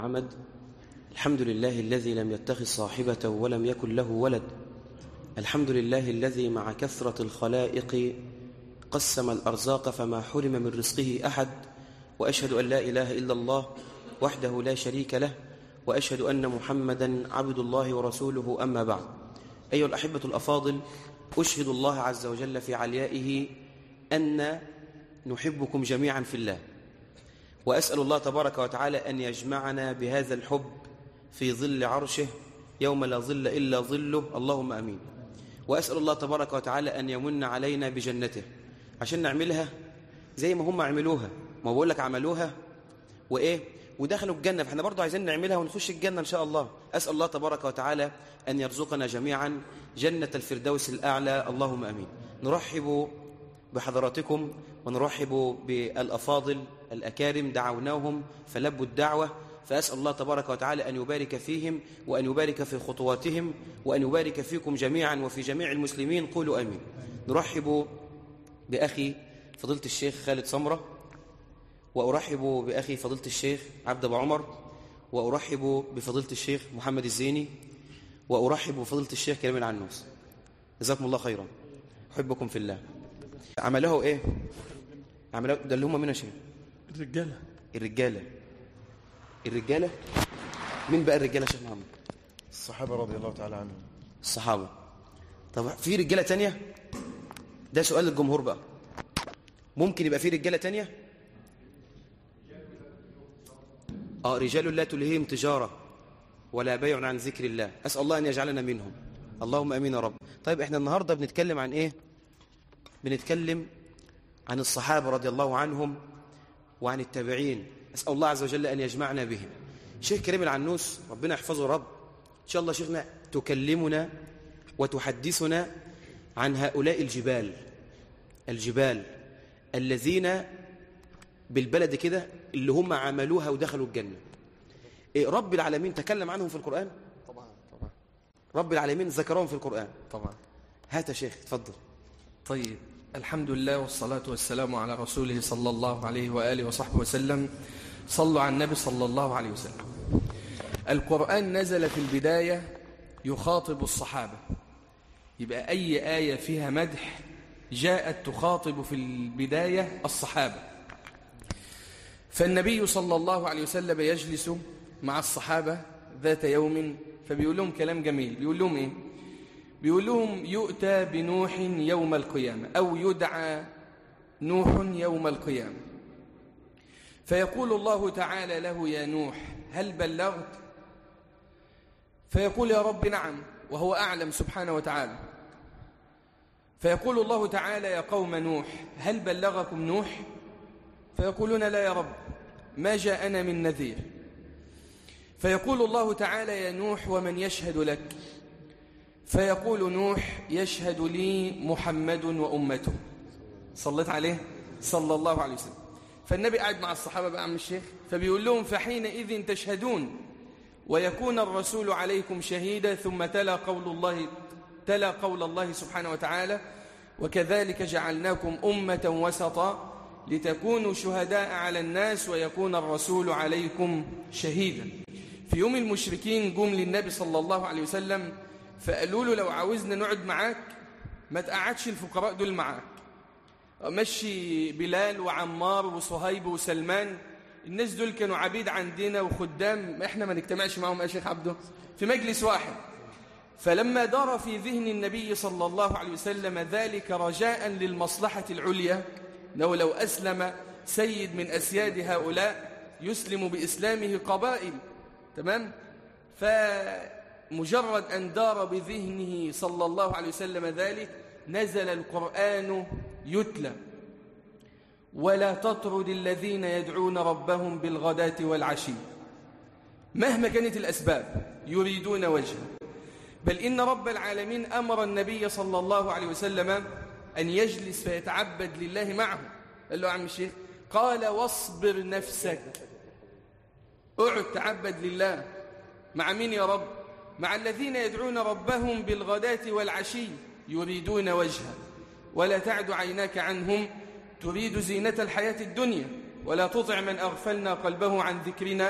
عمد. الحمد لله الذي لم يتخذ صاحبة ولم يكن له ولد. الحمد لله الذي مع كثرة الخلائق قسم الأرزاق فما حرم من رزقه أحد، وأشهد أن لا إله إلا الله وحده لا شريك له، وأشهد أن محمدا عبد الله ورسوله. أما بعد، أيها الأحبة الأفاضل، أشهد الله عز وجل في عليائه أن نحبكم جميعا في الله، وأسأل الله تبارك وتعالى أن يجمعنا بهذا الحب في ظل عرشه يوم لا ظل إلا ظله، اللهم أمين. وأسأل الله تبارك وتعالى أن يمن علينا بجنته عشان نعملها زي ما هم عملوها. ما بقول لك عملوها وإيه ودخلوا الجنة، فإحنا برضو عايزين نعملها ونخش الجنة إن شاء الله. أسأل الله تبارك وتعالى أن يرزقنا جميعا جنة الفردوس الأعلى، اللهم أمين. نرحب بحضراتكم ونرحب بالأفاضل الأكارم، دعوناهم فلبوا الدعوة، فأسأل الله تبارك وتعالى أن يبارك فيهم وأن يبارك في خطواتهم وأن يبارك فيكم جميعا وفي جميع المسلمين، قولوا آمين. نرحب بأخي فضيلة الشيخ خالد سمرة، وأرحب بأخي فضيلة الشيخ عبد أبو عمر، وأرحب بفضيلة الشيخ محمد الزيني، وأرحب بفضيلة الشيخ كريم العنوس. جزاكم الله خيرا، أحبكم في الله. عمله إيه؟ عمله ده اللي هم مين يا شيخ؟ الرجالة مين بقى الرجالة يا شيخ محمد؟ الصحابة رضي الله تعالى عنهم. الصحابة. طب في رجالة تانية؟ ده سؤال للجمهور بقى. ممكن يبقى في رجالة تانية؟ رجال لا تلهيهم تجارة ولا بيع عن ذكر الله. أسأل الله أن يجعلنا منهم، اللهم أمين يا رب. طيب احنا النهاردة بنتكلم عن إيه؟ بنتكلم عن الصحابة رضي الله عنهم وعن التابعين. أسأل الله عز وجل أن يجمعنا بهم. شيخ كريم العنوس ربنا يحفظه رب، إن شاء الله شيخنا تكلمنا وتحدثنا عن هؤلاء الجبال الذين بالبلد كده اللي هم عملوها ودخلوا الجنة. رب العالمين تكلم عنهم في القرآن؟ طبعا. رب العالمين ذكرهم في القرآن طبعا. هات يا شيخ تفضل. طيب، الحمد لله والصلاة والسلام على رسوله صلى الله عليه وآله وصحبه وسلم. صلوا على النبي صلى الله عليه وسلم. القرآن نزل في البداية يخاطب الصحابة، يبقى أي آية فيها مدح جاءت تخاطب في البداية الصحابة. فالنبي صلى الله عليه وسلم يجلس مع الصحابة ذات يوم فبيقول لهم كلام جميل. بيقول لهم إيه؟ بيقول لهم يؤتى بنوح يوم القيامة، أو يدعى نوح يوم القيامة، فيقول الله تعالى له: يا نوح هل بلغت؟ فيقول: يا رب نعم، وهو أعلم سبحانه وتعالى. فيقول الله تعالى: يا قوم نوح هل بلغكم نوح؟ فيقولون: لا يا رب، ما جاءنا من نذير. فيقول الله تعالى: يا نوح ومن يشهد لك؟ فيقول نوح: يشهد لي محمد وأمته. صليت عليه صلى الله عليه وسلم. فالنبي قاعد مع الصحابة بقى عم الشيخ، فبيقول لهم: فحينئذ تشهدون ويكون الرسول عليكم شهيدا. ثم تلا قول الله سبحانه وتعالى: وكذلك جعلناكم أمة وسطا لتكونوا شهداء على الناس ويكون الرسول عليكم شهيدا. في يوم المشركين جم للنبي صلى الله عليه وسلم فقالوا له: لو عاوزنا نقعد معاك ما تقعدش الفقراء دول معاك، مشي بلال وعمار وصهيب وسلمان، الناس دول كانوا عبيد عندنا وخدام، احنا ما نجتمعش معهم يا شيخ عبده في مجلس واحد. فلما دار في ذهن النبي صلى الله عليه وسلم ذلك رجاء للمصلحة العليا، لو أسلم سيد من أسياد هؤلاء يسلم بإسلامه قبائل، تمام؟ فمجرد أن دار بذهنه صلى الله عليه وسلم ذلك نزل القرآن يتلى: ولا تطرد الذين يدعون ربهم بالغداة والعشي مهما كانت الأسباب يريدون وجهه. بل إن رب العالمين أمر النبي صلى الله عليه وسلم أن يجلس فيتعبد لله معه. قال له: يا عم الشيخ، قال: واصبر نفسك، اقعد تعبد لله. مع مين يا رب؟ مع الذين يدعون ربهم بالغداة والعشي يريدون وجهه، ولا تعد عيناك عنهم تريد زينة الحياة الدنيا، ولا تطع من أغفلنا قلبه عن ذكرنا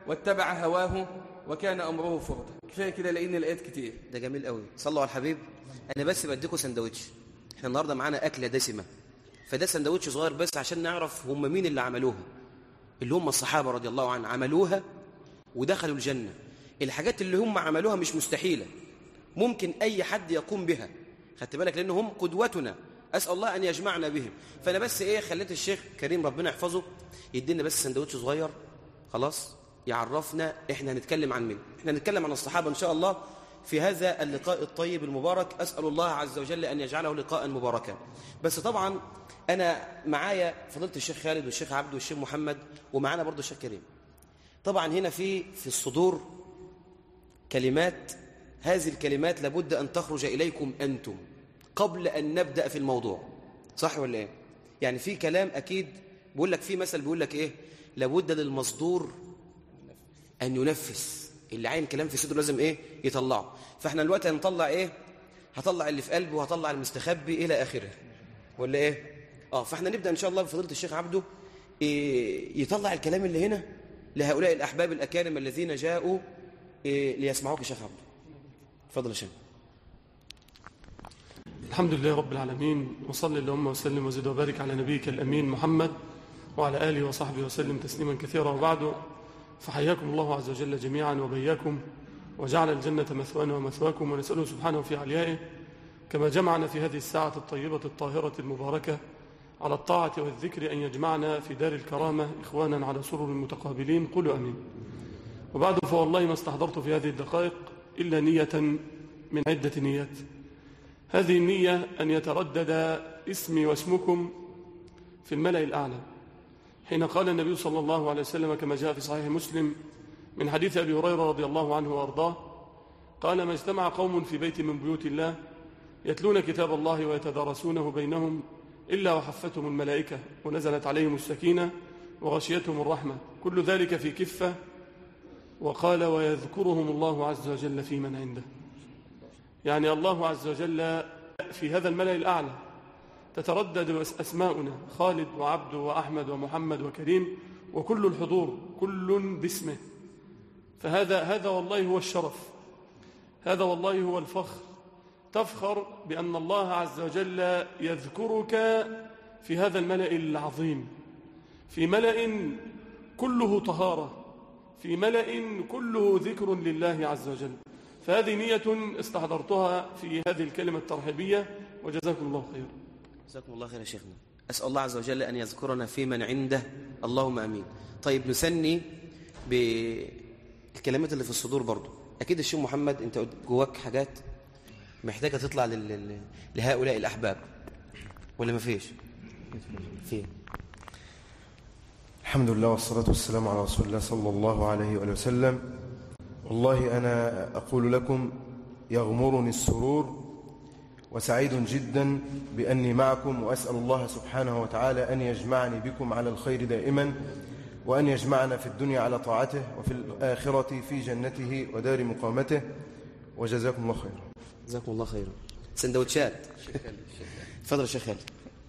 واتبع هواه وكان أمره فرطا. كفاية كده لأن الآيات كتير. ده جميل قوي، صلوا على الحبيب. أنا بس بديكم سندوتش، احنا النهاردة معانا أكلة دسمة، فده سندوتش صغير بس عشان نعرف هم مين اللي عملوها، اللي هم الصحابة رضي الله عنهم عملوها ودخلوا الجنة. الحاجات اللي هم عملوها مش مستحيلة، ممكن أي حد يقوم بها، خدت بالك، لأنهم قدوتنا، أسأل الله أن يجمعنا بهم. فأنا بس خليت الشيخ كريم ربنا يحفظه يدينا بس سندوتش صغير خلاص يعرفنا إحنا هنتكلم عن مين. إحنا هنتكلم عن الصحابة إن شاء الله في هذا اللقاء الطيب المبارك. أسأل الله عز وجل أن يجعله لقاء مباركا. بس طبعا أنا معايا فضيلة الشيخ خالد والشيخ عبد والشيخ محمد، ومعانا برضو الشيخ كريم. طبعا هنا في الصدور كلمات، هذه الكلمات لابد أن تخرج إليكم أنتم قبل أن نبدأ في الموضوع، صح ولا إيه؟ يعني في كلام أكيد بيقول لك، في مثل بيقول لك لابد للمصدور أن ينفس، اللي عين كلام في صدره لازم يطلعه. فإحنا الوقت هنطلع هطلع اللي في قلبه وهطلع المستخبي إلى آخره، ولا فإحنا نبدأ إن شاء الله بفضيلة الشيخ عبده يطلع الكلام اللي هنا لهؤلاء الأحباب الأكارم الذين جاءوا ليسمعوك. الشيخ عبده تفضل يا شيخ. الحمد لله رب العالمين، وصلي اللهم وسلم وزد وبارك على نبيك الأمين محمد وعلى آله وصحبه وسلم تسليما كثيرا. وبعد، فحياكم الله عز وجل جميعا وبياكم، وجعل الجنة مثوانا ومثواكم، ونسأله سبحانه في عليائه كما جمعنا في هذه الساعة الطيبة الطاهرة المباركة على الطاعة والذكر أن يجمعنا في دار الكرامة إخوانا على سرر متقابلين. قولوا أمين. وبعد، فوالله ما استحضرت في هذه الدقائق إلا نية من عدة نيات. هذه النية أن يتردد اسمي واسمكم في الملأ الأعلى، حين قال النبي صلى الله عليه وسلم كما جاء في صحيح مسلم من حديث أبي هريرة رضي الله عنه وأرضاه قال: ما اجتمع قوم في بيت من بيوت الله يتلون كتاب الله ويتدارسونه بينهم إلا وحفتهم الملائكة ونزلت عليهم السكينة وغشيتهم الرحمة، كل ذلك في كفة. وقال: ويذكرهم الله عز وجل في من عنده. يعني الله عز وجل في هذا الملأ الأعلى تتردد أسماؤنا، خالد وعبد وأحمد ومحمد وكريم، وكل الحضور كل باسمه. فهذا والله هو الشرف، هذا والله هو الفخر. تفخر بأن الله عز وجل يذكرك في هذا الملأ العظيم، في ملأ كله طهارة، في ملأ كله ذكر لله عز وجل. فهذه نية استحضرتها في هذه الكلمة الترحيبية، وجزاكم الله خير. جزاكم الله خير يا شيخنا. أسأل الله عز وجل أن يذكرنا في من عنده، اللهم أمين. طيب، نسني بالكلمات اللي في الصدور برضو. أكيد الشيخ محمد أنت جواك حاجات محتاجة تطلع لهؤلاء الأحباب، ولا ما فيش؟ فيه. الحمد لله والصلاة والسلام على رسول الله صلى الله عليه وآله وسلم. والله أنا أقول لكم يغمرني السرور وسعيد جدا بأني معكم، وأسأل الله سبحانه وتعالى أن يجمعني بكم على الخير دائما، وأن يجمعنا في الدنيا على طاعته وفي الآخرة في جنته ودار مقامته. وجزاكم الله خيرا. جزاكم الله خيرا. سندوتشات. تفضل يا شيخ خالد.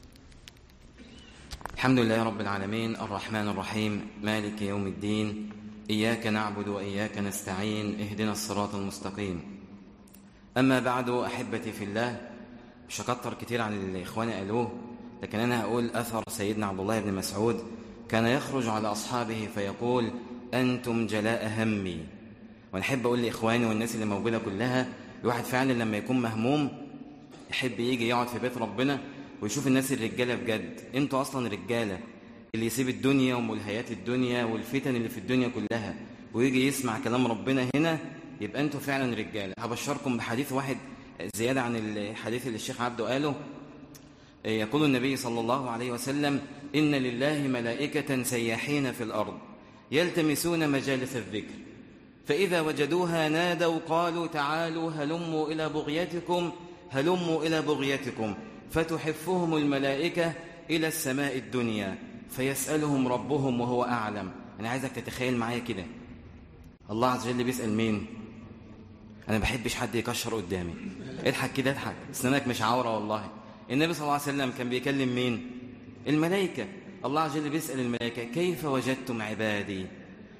الحمد لله رب العالمين، الرحمن الرحيم، مالك يوم الدين، إياك نعبد وإياك نستعين، اهدنا الصراط المستقيم. أما بعد، أحبتي في الله، مش هكتر كتير عن اللي إخواني قالوه، لكن أنا هقول أثر سيدنا عبد الله بن مسعود كان يخرج على أصحابه فيقول: أنتم جلاء همي. ونحب أقول لإخواني والناس اللي موجودة كلها، الواحد فعلا لما يكون مهموم يحب يجي يقعد في بيت ربنا ويشوف الناس الرجالة بجد. انتوا أصلا رجالة، اللي يسيب الدنيا وملهيات الدنيا والفتن اللي في الدنيا كلها ويجي يسمع كلام ربنا هنا، يبقى انتوا فعلا رجالة. هبشركم بحديث واحد زيادة عن الحديث اللي الشيخ عبده قاله. يقول النبي صلى الله عليه وسلم: إن لله ملائكة سياحين في الأرض يلتمسون مجالس الذكر، فإذا وجدوها نادوا قالوا: تعالوا هلموا إلى بغيتكم، هلموا إلى بغيتكم، فتحفهم الملائكة إلى السماء الدنيا فيسألهم ربهم وهو أعلم. أنا عايزك تتخيل معايا كده، الله عز وجل بيسأل مين؟ أنا بحبش حد يكشر قدامي. اضحك كده، اضحك، سنانك مش عورة والله. النبي صلى الله عليه وسلم كان بيكلم مين؟ الملائكة. الله عز وجل بيسأل الملائكة: كيف وجدتم عبادي؟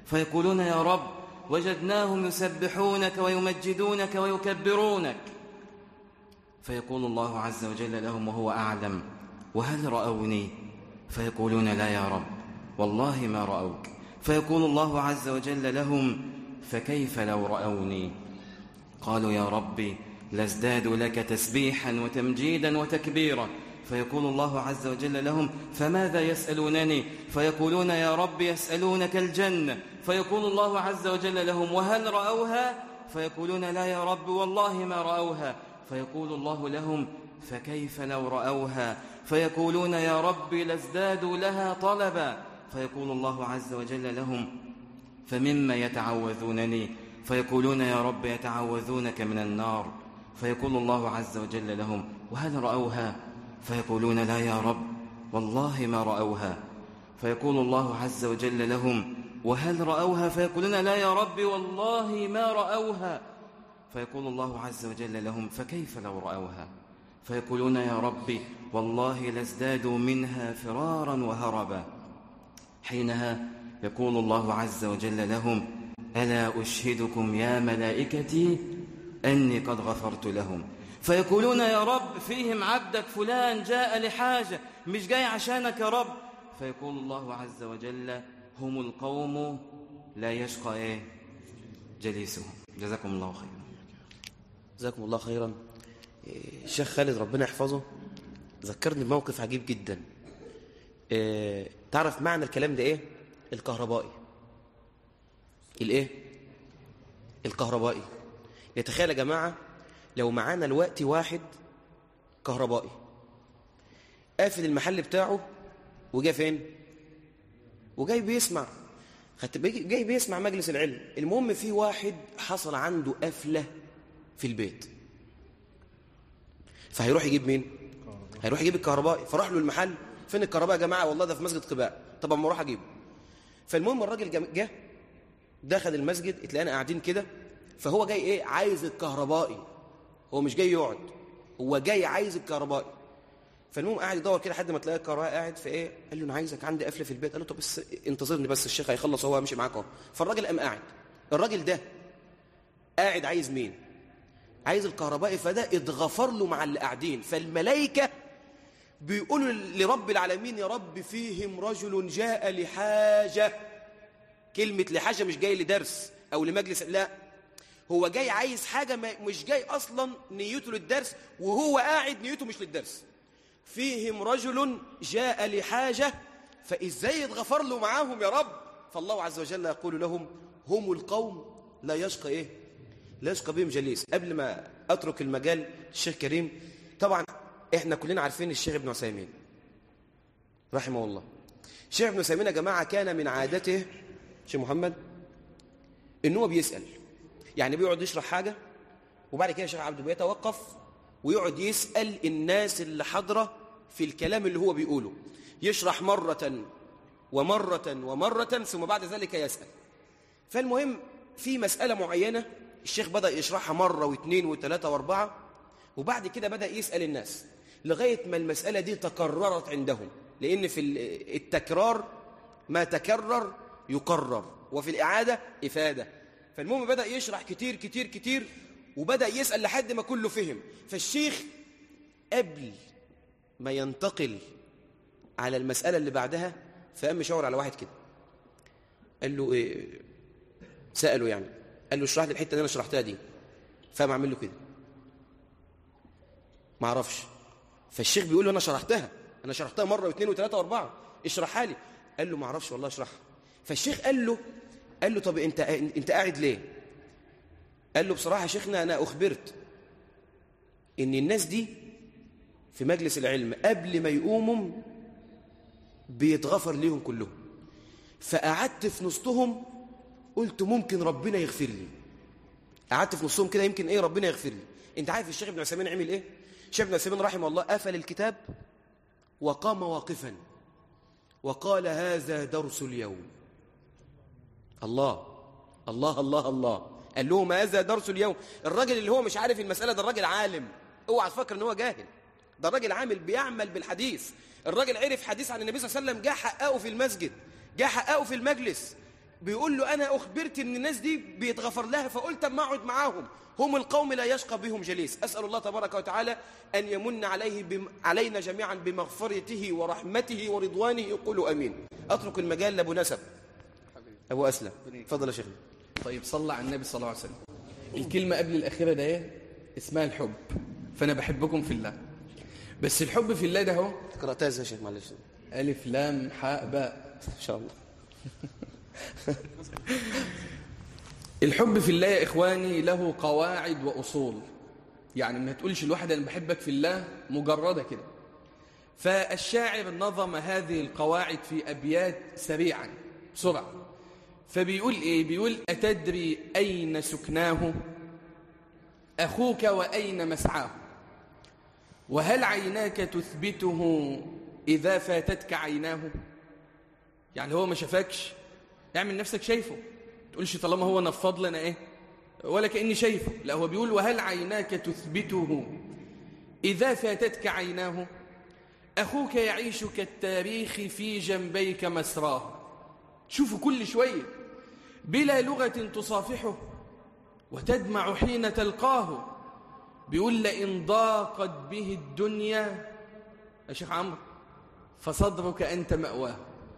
فيقولون يا رب وجدناهم يسبحونك ويمجدونك ويكبرونك. فيقول الله عز وجل لهم وهو أعلم وهل رأوني؟ فيقولون لا يا رب والله ما رأوك. فيقول الله عز وجل لهم فكيف لو رأوني؟ قالوا يا ربي لازدادوا لك تسبيحا وتمجيدا وتكبيرا. فيقول الله عز وجل لهم فماذا يسألونني؟ فيقولون يا رب يسألونك الجنة. فيقول الله عز وجل لهم وهل رأوها؟ فيقولون لا يا رب والله ما رأوها. فيقول الله لهم فكيف لو رأوها؟ فيقولون يا رب لازدادوا لها طلبا. فيقول الله عز وجل لهم فمما يتعوذونني؟ فيقولون يا رب يتعوذونك من النار. فيقول الله عز وجل لهم وهل رأوها؟ فيقولون لا يا رب والله ما رأوها. فيقول الله عز وجل لهم وهل رأوها؟ فيقولون لا يا رب والله ما رأوها. فيقول الله عز وجل لهم فكيف لو رأوها؟ فيقولون يا ربي والله لازدادوا منها فرارا وهربا. حينها يقول الله عز وجل لهم ألا أشهدكم يا ملائكتي أني قد غفرت لهم. فيقولون يا رب فيهم عبدك فلان جاء لحاجة مش جاي عشانك يا رب. فيقول الله عز وجل هم القوم لا يشقى جليسهم. جزاكم الله خيرا. جزاكم الله خيرا. الشيخ خالد ربنا يحفظه ذكرني بموقف عجيب جدا. تعرف معنى الكلام ده ايه؟ الكهربائي. الايه؟ الكهربائي. يتخيل يا جماعة لو معانا الوقت واحد كهربائي قافل المحل بتاعه وجاي فين؟ وجاي بيسمع جاي بيسمع مجلس العلم. المهم في واحد حصل عنده قفلة في البيت، فهيروح يجيب مين؟ هيروح يجيب الكهربائي. فراح له المحل فين الكهربائي يا جماعة؟ والله ده في مسجد قباء. طب اما اروح اجيبه. فالمهم الراجل جه دخل المسجد اتلاقينا قاعدين كده، فهو جاي ايه؟ عايز الكهربائي. هو مش جاي يقعد، هو جاي عايز الكهربائي. فالمهم قاعد يدور كده لحد ما تلاقي الكهربائي قاعد في ايه؟ قال له انا عايزك عندي قفله في البيت. قال له طب بس انتظرني بس الشيخ هيخلص هو همشي معاك اهو. فالراجل قام قاعد. الراجل ده قاعد عايز مين؟ عايز الكهربائي. فده اتغفر له مع اللي قاعدين. فالملائكه بيقولوا لرب العالمين يا رب فيهم رجل جاء لحاجه. كلمه لحاجه مش جاي لدرس او لمجلس، لا، هو جاي عايز حاجه، مش جاي اصلا نيته للدرس، وهو قاعد نيته مش للدرس. فيهم رجل جاء لحاجه، فازاي يتغفر له معاهم يا رب؟ فالله عز وجل يقول لهم هم القوم لا يشقى ايه؟ لا يشقى بهم جليس. قبل ما اترك المجال الشيخ كريم، طبعا احنا كلنا عارفين الشيخ ابن عثيمين رحمه الله. الشيخ ابن عثيمين يا جماعه كان من عادته شيخ محمد ان هو بيسال، يعني بيقعد يشرح حاجه وبعد كده الشيخ عبده بيتوقف ويقعد يسال الناس اللي حاضره في الكلام اللي هو بيقوله. يشرح مره ومره ومره ثم بعد ذلك يسال. فالمهم في مساله معينه الشيخ بدا يشرحها مره واثنين وثلاثه واربعه، وبعد كده بدا يسال الناس لغايه ما المساله دي تكررت عندهم، لان في التكرار ما تكرر يقرر، وفي الاعاده افاده. فالمهم بدأ يشرح كتير كتير كتير وبدأ يسأل لحد ما كله فهم. فالشيخ قبل ما ينتقل على المسألة اللي بعدها فقام مشاور على واحد كده قال له إيه؟ سأله يعني، قال له اشرح لي الحتة اللي أنا شرحتها دي. فقام عامل له كده ما اعرفش. فالشيخ بيقول له أنا شرحتها مرة واثنين وثلاثة واربعة، اشرحها لي. قال له ما اعرفش والله اشرحها. فالشيخ قال له طب انت قاعد ليه؟ قال له بصراحة يا شيخنا أنا أخبرت إن الناس دي في مجلس العلم قبل ما يقوموا بيتغفر ليهم كلهم، فقعدت في نصهم قلت ممكن ربنا يغفر لي. قعدت في نصهم كده يمكن ايه ربنا يغفر لي. انت عارف الشيخ ابن عثيمين عمل ايه؟ الشيخ ابن عثيمين رحمه الله قفل الكتاب وقام واقفا وقال هذا درس اليوم. الله الله الله الله. قال لهم هذا درس اليوم. الراجل اللي هو مش عارف المسألة ده الراجل عالم، اوعى تفكر ان هو جاهل، ده الراجل عامل بيعمل بالحديث. الراجل عرف حديث عن النبي صلى الله عليه وسلم، جاء حققه في المسجد، جاء حققه في المجلس. بيقول له أنا أخبرت أن الناس دي بيتغفر لها، فقلت أما أقعد معاهم، هم القوم لا يشقى بهم جليس. أسأل الله تبارك وتعالى أن يمن علينا جميعا بمغفرته ورحمته ورضوانه. قولوا أمين. أترك المجال لأبو نسب أبو أسلم. فضل يا شيخنا. طيب صلى على النبي صلى الله عليه وسلم. الكلمة قبل الأخيرة ده إيه؟ اسمها الحب. فأنا بحبكم في الله، بس الحب في الله ده هو قرأتها ازاي يا شيخ؟ معلش. ألف لام حاء باء إن شاء الله. الحب في الله يا إخواني له قواعد وأصول. يعني ما تقولش الواحد أنا بحبك في الله مجردة كده. فالشاعر نظم هذه القواعد في أبيات سريعا بسرعة. فبيقول إيه؟ بيقول أتدري أين سكناه أخوك وأين مسعاه، وهل عيناك تثبته إذا فاتتك عيناه. يعني هو ما شافكش، اعمل نفسك شايفه، تقولش طالما هو نفض لنا إيه ولا كأني شايفه. لا، هو بيقول وهل عيناك تثبته إذا فاتتك عيناه، أخوك يعيش كالتاريخ في جنبيك مسراه. تشوفه كل شوية بلا لغة تصافحه وتدمع حين تلقاه. بيقول لئن ضاقت به الدنيا يا شيخ عمرو فصدرك أنت مأواه.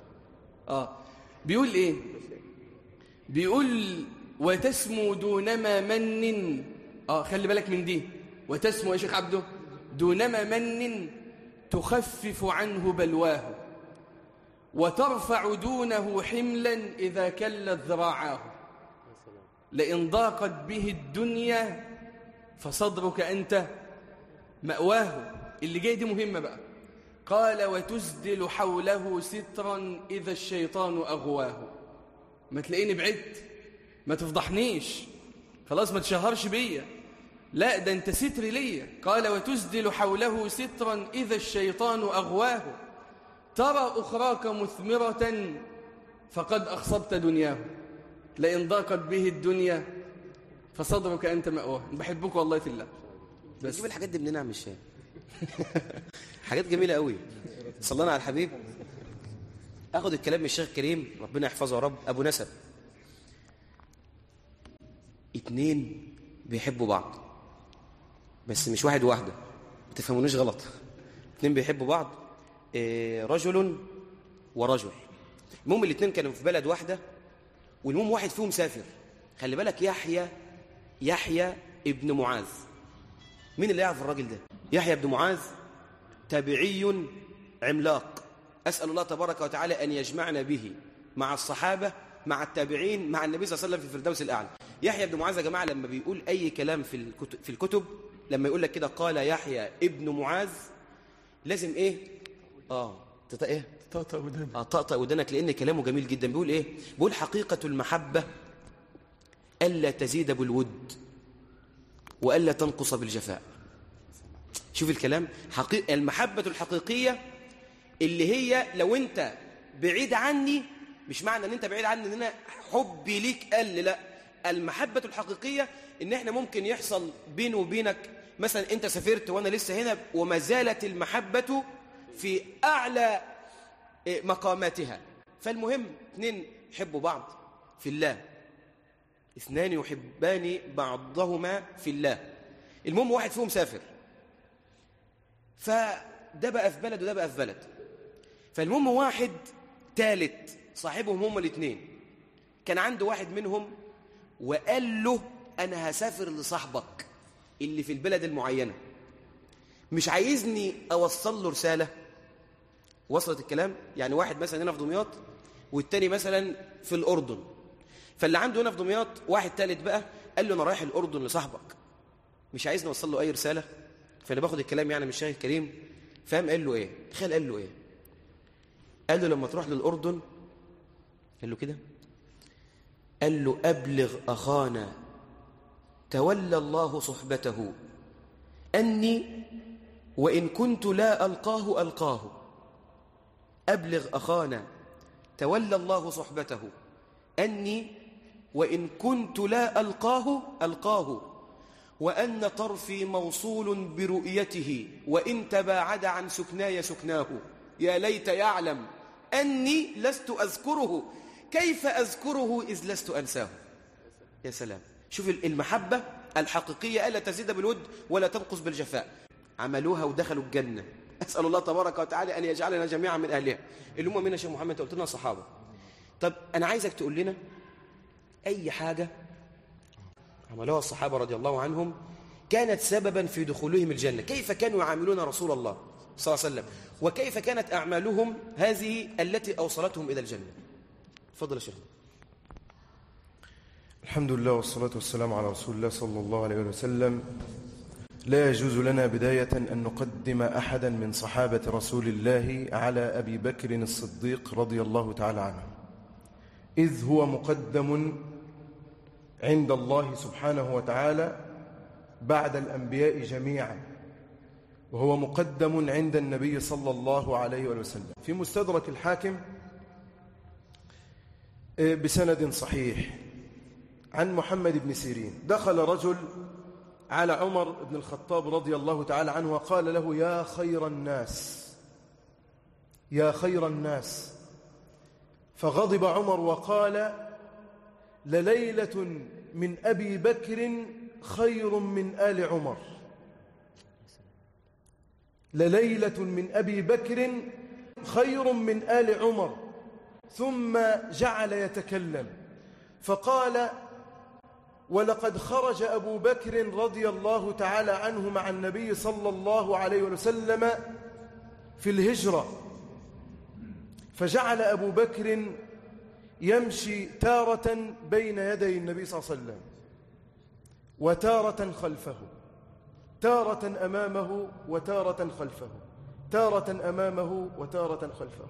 بيقول إيه؟ بيقول وتسمو دونما من خلي بالك من دي، وتسمو يا شيخ عبده دونما من تخفف عنه بلواه، وترفع دونه حملا إذا كلت ذراعاه. لئن ضاقت به الدنيا فصدرك أنت مأواه. اللي جاي دي مهمة بقى. قال وتسدل حوله سترا إذا الشيطان أغواه. ما تلاقيني بعدت، ما تفضحنيش، خلاص ما تشهرش بيا، لا ده انت ستر ليا. قال وتسدل حوله سترا إذا الشيطان أغواه، ترى أخراك مثمرة فقد أخصبت دنياه. لئن ضاقت به الدنيا فصدرك أنت مأواه. بحبك والله في الله. بس نجيب الحاجات دي منين يا عم الشام؟ حاجات جميلة قوي. صلينا على الحبيب. أخذ الكلام من الشيخ الكريم ربنا يحفظه يا رب. أبو نسب، 2 بيحبوا بعض، بس مش واحد وواحدة، ما تفهمونيش غلط. 2 بيحبوا بعض، رجل ورجل. المهم 2 كانوا في بلد واحدة، والمهم واحد فيهم سافر. خلي بالك يحيى ابن معاذ. مين اللي يعرف الراجل ده؟ يحيى ابن معاذ تابعي عملاق. أسأل الله تبارك وتعالى أن يجمعنا به مع الصحابة مع التابعين مع النبي صلى الله عليه وسلم في الفردوس الأعلى. يحيى ابن معاذ يا جماعة لما بيقول أي كلام في الكتب، لما يقول لك كده قال يحيى ابن معاذ، لازم إيه؟ طقطق ودانك. طقطق ودانك، لأن كلامه جميل جدا. بيقول إيه؟ بيقول حقيقة المحبة ألا تزيد بالود وألا تنقص بالجفاء. شوف الكلام. المحبة الحقيقية اللي هي لو أنت بعيد عني، مش معنى أن أنت بعيد عني أن أنا حبي ليك قل، لا. المحبة الحقيقية إن إحنا ممكن يحصل بيني وبينك مثلا أنت سافرت وأنا لسه هنا، وما زالت المحبة في أعلى مقاماتها. فالمهم 2 يحبوا بعض في الله، 2 يحبان بعضهما في الله. المهم واحد فيهم سافر، فده بقى في بلد وده بقى في بلد. فالمهم واحد ثالث صاحبهم هما 2 كان عنده واحد منهم وقال له أنا هسافر لصاحبك اللي في البلد المعينة، مش عايزني أوصل له رسالة. وصلت الكلام؟ يعني واحد مثلا هنا في دمياط والتاني مثلا في الأردن. فاللي عنده هنا في دمياط واحد ثالث بقى قال له أنا رايح الأردن لصاحبك، مش عايزني أوصل له أي رسالة. فأنا باخد الكلام يعني من الشيخ الكريم. فاهم قال له إيه؟ تخيل قال له إيه؟ قال له لما تروح للأردن، قال له كده، قال له أبلغ أخانا تولى الله صحبته أني وإن كنت لا ألقاه ألقاه. أبلغ أخانا تولى الله صحبته أني وإن كنت لا ألقاه ألقاه، وأن طرفي موصول برؤيته وإن تباعد عن سكناي سكناه. يا ليت يعلم أني لست أذكره كيف أذكره إذ لست أنساه. يا سلام، شوف المحبة الحقيقية ألا تزيد بالود ولا تنقص بالجفاء. عملوها ودخلوا الجنة. أسأل الله تبارك وتعالى أن يجعلنا جميعا من أهلها. اللي هم منا شيخ محمد، أنت قلت لنا صحابة. طب أنا عايزك تقول لنا أي حاجة عملوها الصحابة رضي الله عنهم كانت سببا في دخولهم الجنة. كيف كانوا يعاملون رسول الله صلى الله عليه وسلم، وكيف كانت أعمالهم هذه التي أوصلتهم إلى الجنة. تفضل يا شيخ. الحمد لله والصلاة والسلام على رسول الله صلى الله عليه وسلم. لا يجوز لنا بداية أن نقدم أحدا من صحابة رسول الله على أبي بكر الصديق رضي الله تعالى عنه، إذ هو مقدم عند الله سبحانه وتعالى بعد الأنبياء جميعا، وهو مقدم عند النبي صلى الله عليه وسلم. في مستدرك الحاكم بسند صحيح عن محمد بن سيرين، دخل رجل على عمر بن الخطاب رضي الله تعالى عنه وقال له: يا خير الناس، يا خير الناس. فغضب عمر وقال: لليلة من أبي بكر خير من آل عمر، لليلة من أبي بكر خير من آل عمر. ثم جعل يتكلم فقال: ولقد خرج أبو بكر رضي الله تعالى عنه مع النبي صلى الله عليه وسلم في الهجرة، فجعل أبو بكر يمشي تارة بين يدي النبي صلى الله عليه وسلم وتارة خلفه، تارة أمامه وتارة خلفه، تارة أمامه وتارة خلفه.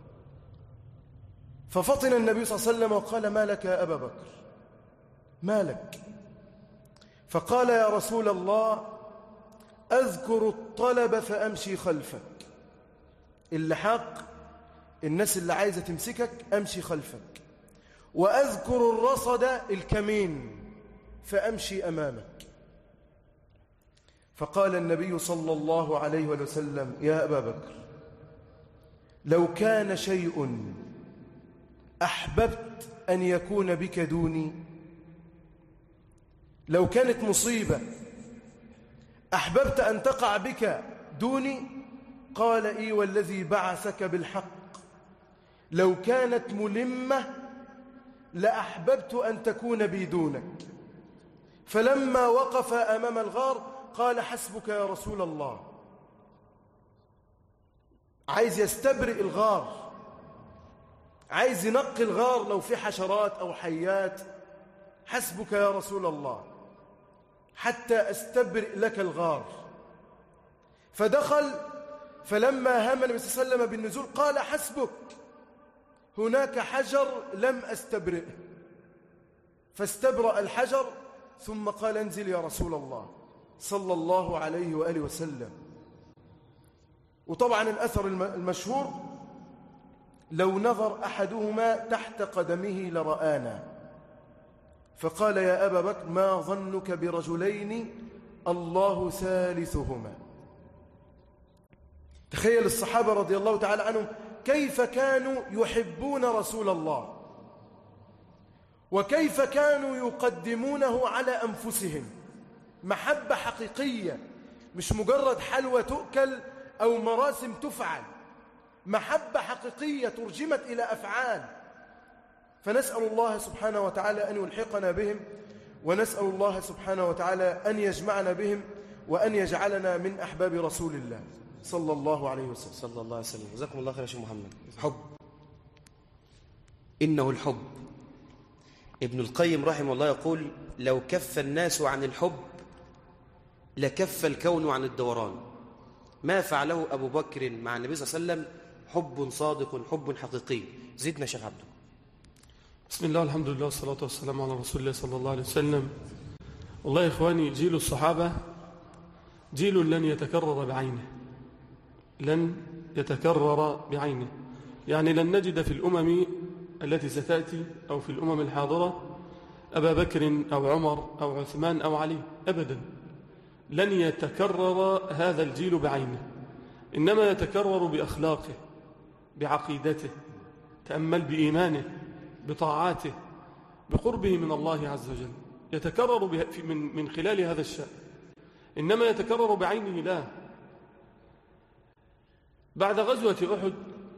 ففطن النبي صلى الله عليه وسلم وقال: ما لك يا أبا بكر، ما لك؟ فقال: يا رسول الله، أذكر الطلب فأمشي خلفك. اللحاق، الناس اللي عايزة تمسكك أمشي خلفك، وأذكر الرصد الكمين فأمشي أمامك. فقال النبي صلى الله عليه وسلم: يا أبا بكر، لو كان شيء أحببت أن يكون بك دوني، لو كانت مصيبة أحببت أن تقع بك دوني، قال: إي والذي بعثك بالحق، لو كانت ملمة لأحببت أن تكون بي دونك. فلما وقف أمام الغار قال: حسبك يا رسول الله. عايز يستبرئ الغار، عايز ينقي الغار لو في حشرات أو حيات. حسبك يا رسول الله حتى أستبرئ لك الغار. فدخل، فلما هم النبي صلى الله عليه وسلم بالنزول قال: حسبك، هناك حجر لم أستبرئه. فاستبرأ الحجر ثم قال: انزل يا رسول الله صلى الله عليه وآله وسلم. وطبعا الأثر المشهور: لو نظر أحدهما تحت قدمه لرآنا. فقال: يا أبا بكر، ما ظنك برجلين الله ثالثهما. تخيل الصحابة رضي الله تعالى عنهم كيف كانوا يحبون رسول الله، وكيف كانوا يقدمونه على أنفسهم. محبة حقيقية، مش مجرد حلوى تؤكل أو مراسم تفعل، محبة حقيقية ترجمت إلى أفعال. فنسأل الله سبحانه وتعالى أن يلحقنا بهم، ونسأل الله سبحانه وتعالى أن يجمعنا بهم، وأن يجعلنا من أحباب رسول الله صلى الله عليه وسلم. صلى الله عليه وسلم. جزاكم الله خير يا شيخ محمد. حب، إنه الحب. ابن القيم رحمه الله يقول: لو كف الناس عن الحب لكف الكون عن الدوران. ما فعله أبو بكر مع النبي صلى الله عليه وسلم حب صادق، حب حقيقي. زدنا شيخ عبده. بسم الله والحمد لله والصلاة والسلام على رسول الله صلى الله عليه وسلم. والله يا إخواني، جيل الصحابة جيل لن يتكرر بعينه، لن يتكرر بعينه. يعني لن نجد في الأمم التي ستأتي أو في الأمم الحاضرة أبا بكر أو عمر أو عثمان أو علي أبدا. لن يتكرر هذا الجيل بعينه، إنما يتكرر بأخلاقه، بعقيدته، تأمل بإيمانه، بطاعاته بقربه من الله عز وجل، يتكرر من خلال هذا الشأن، إنما يتكرر بعينه لا. بعد غزوة أحد،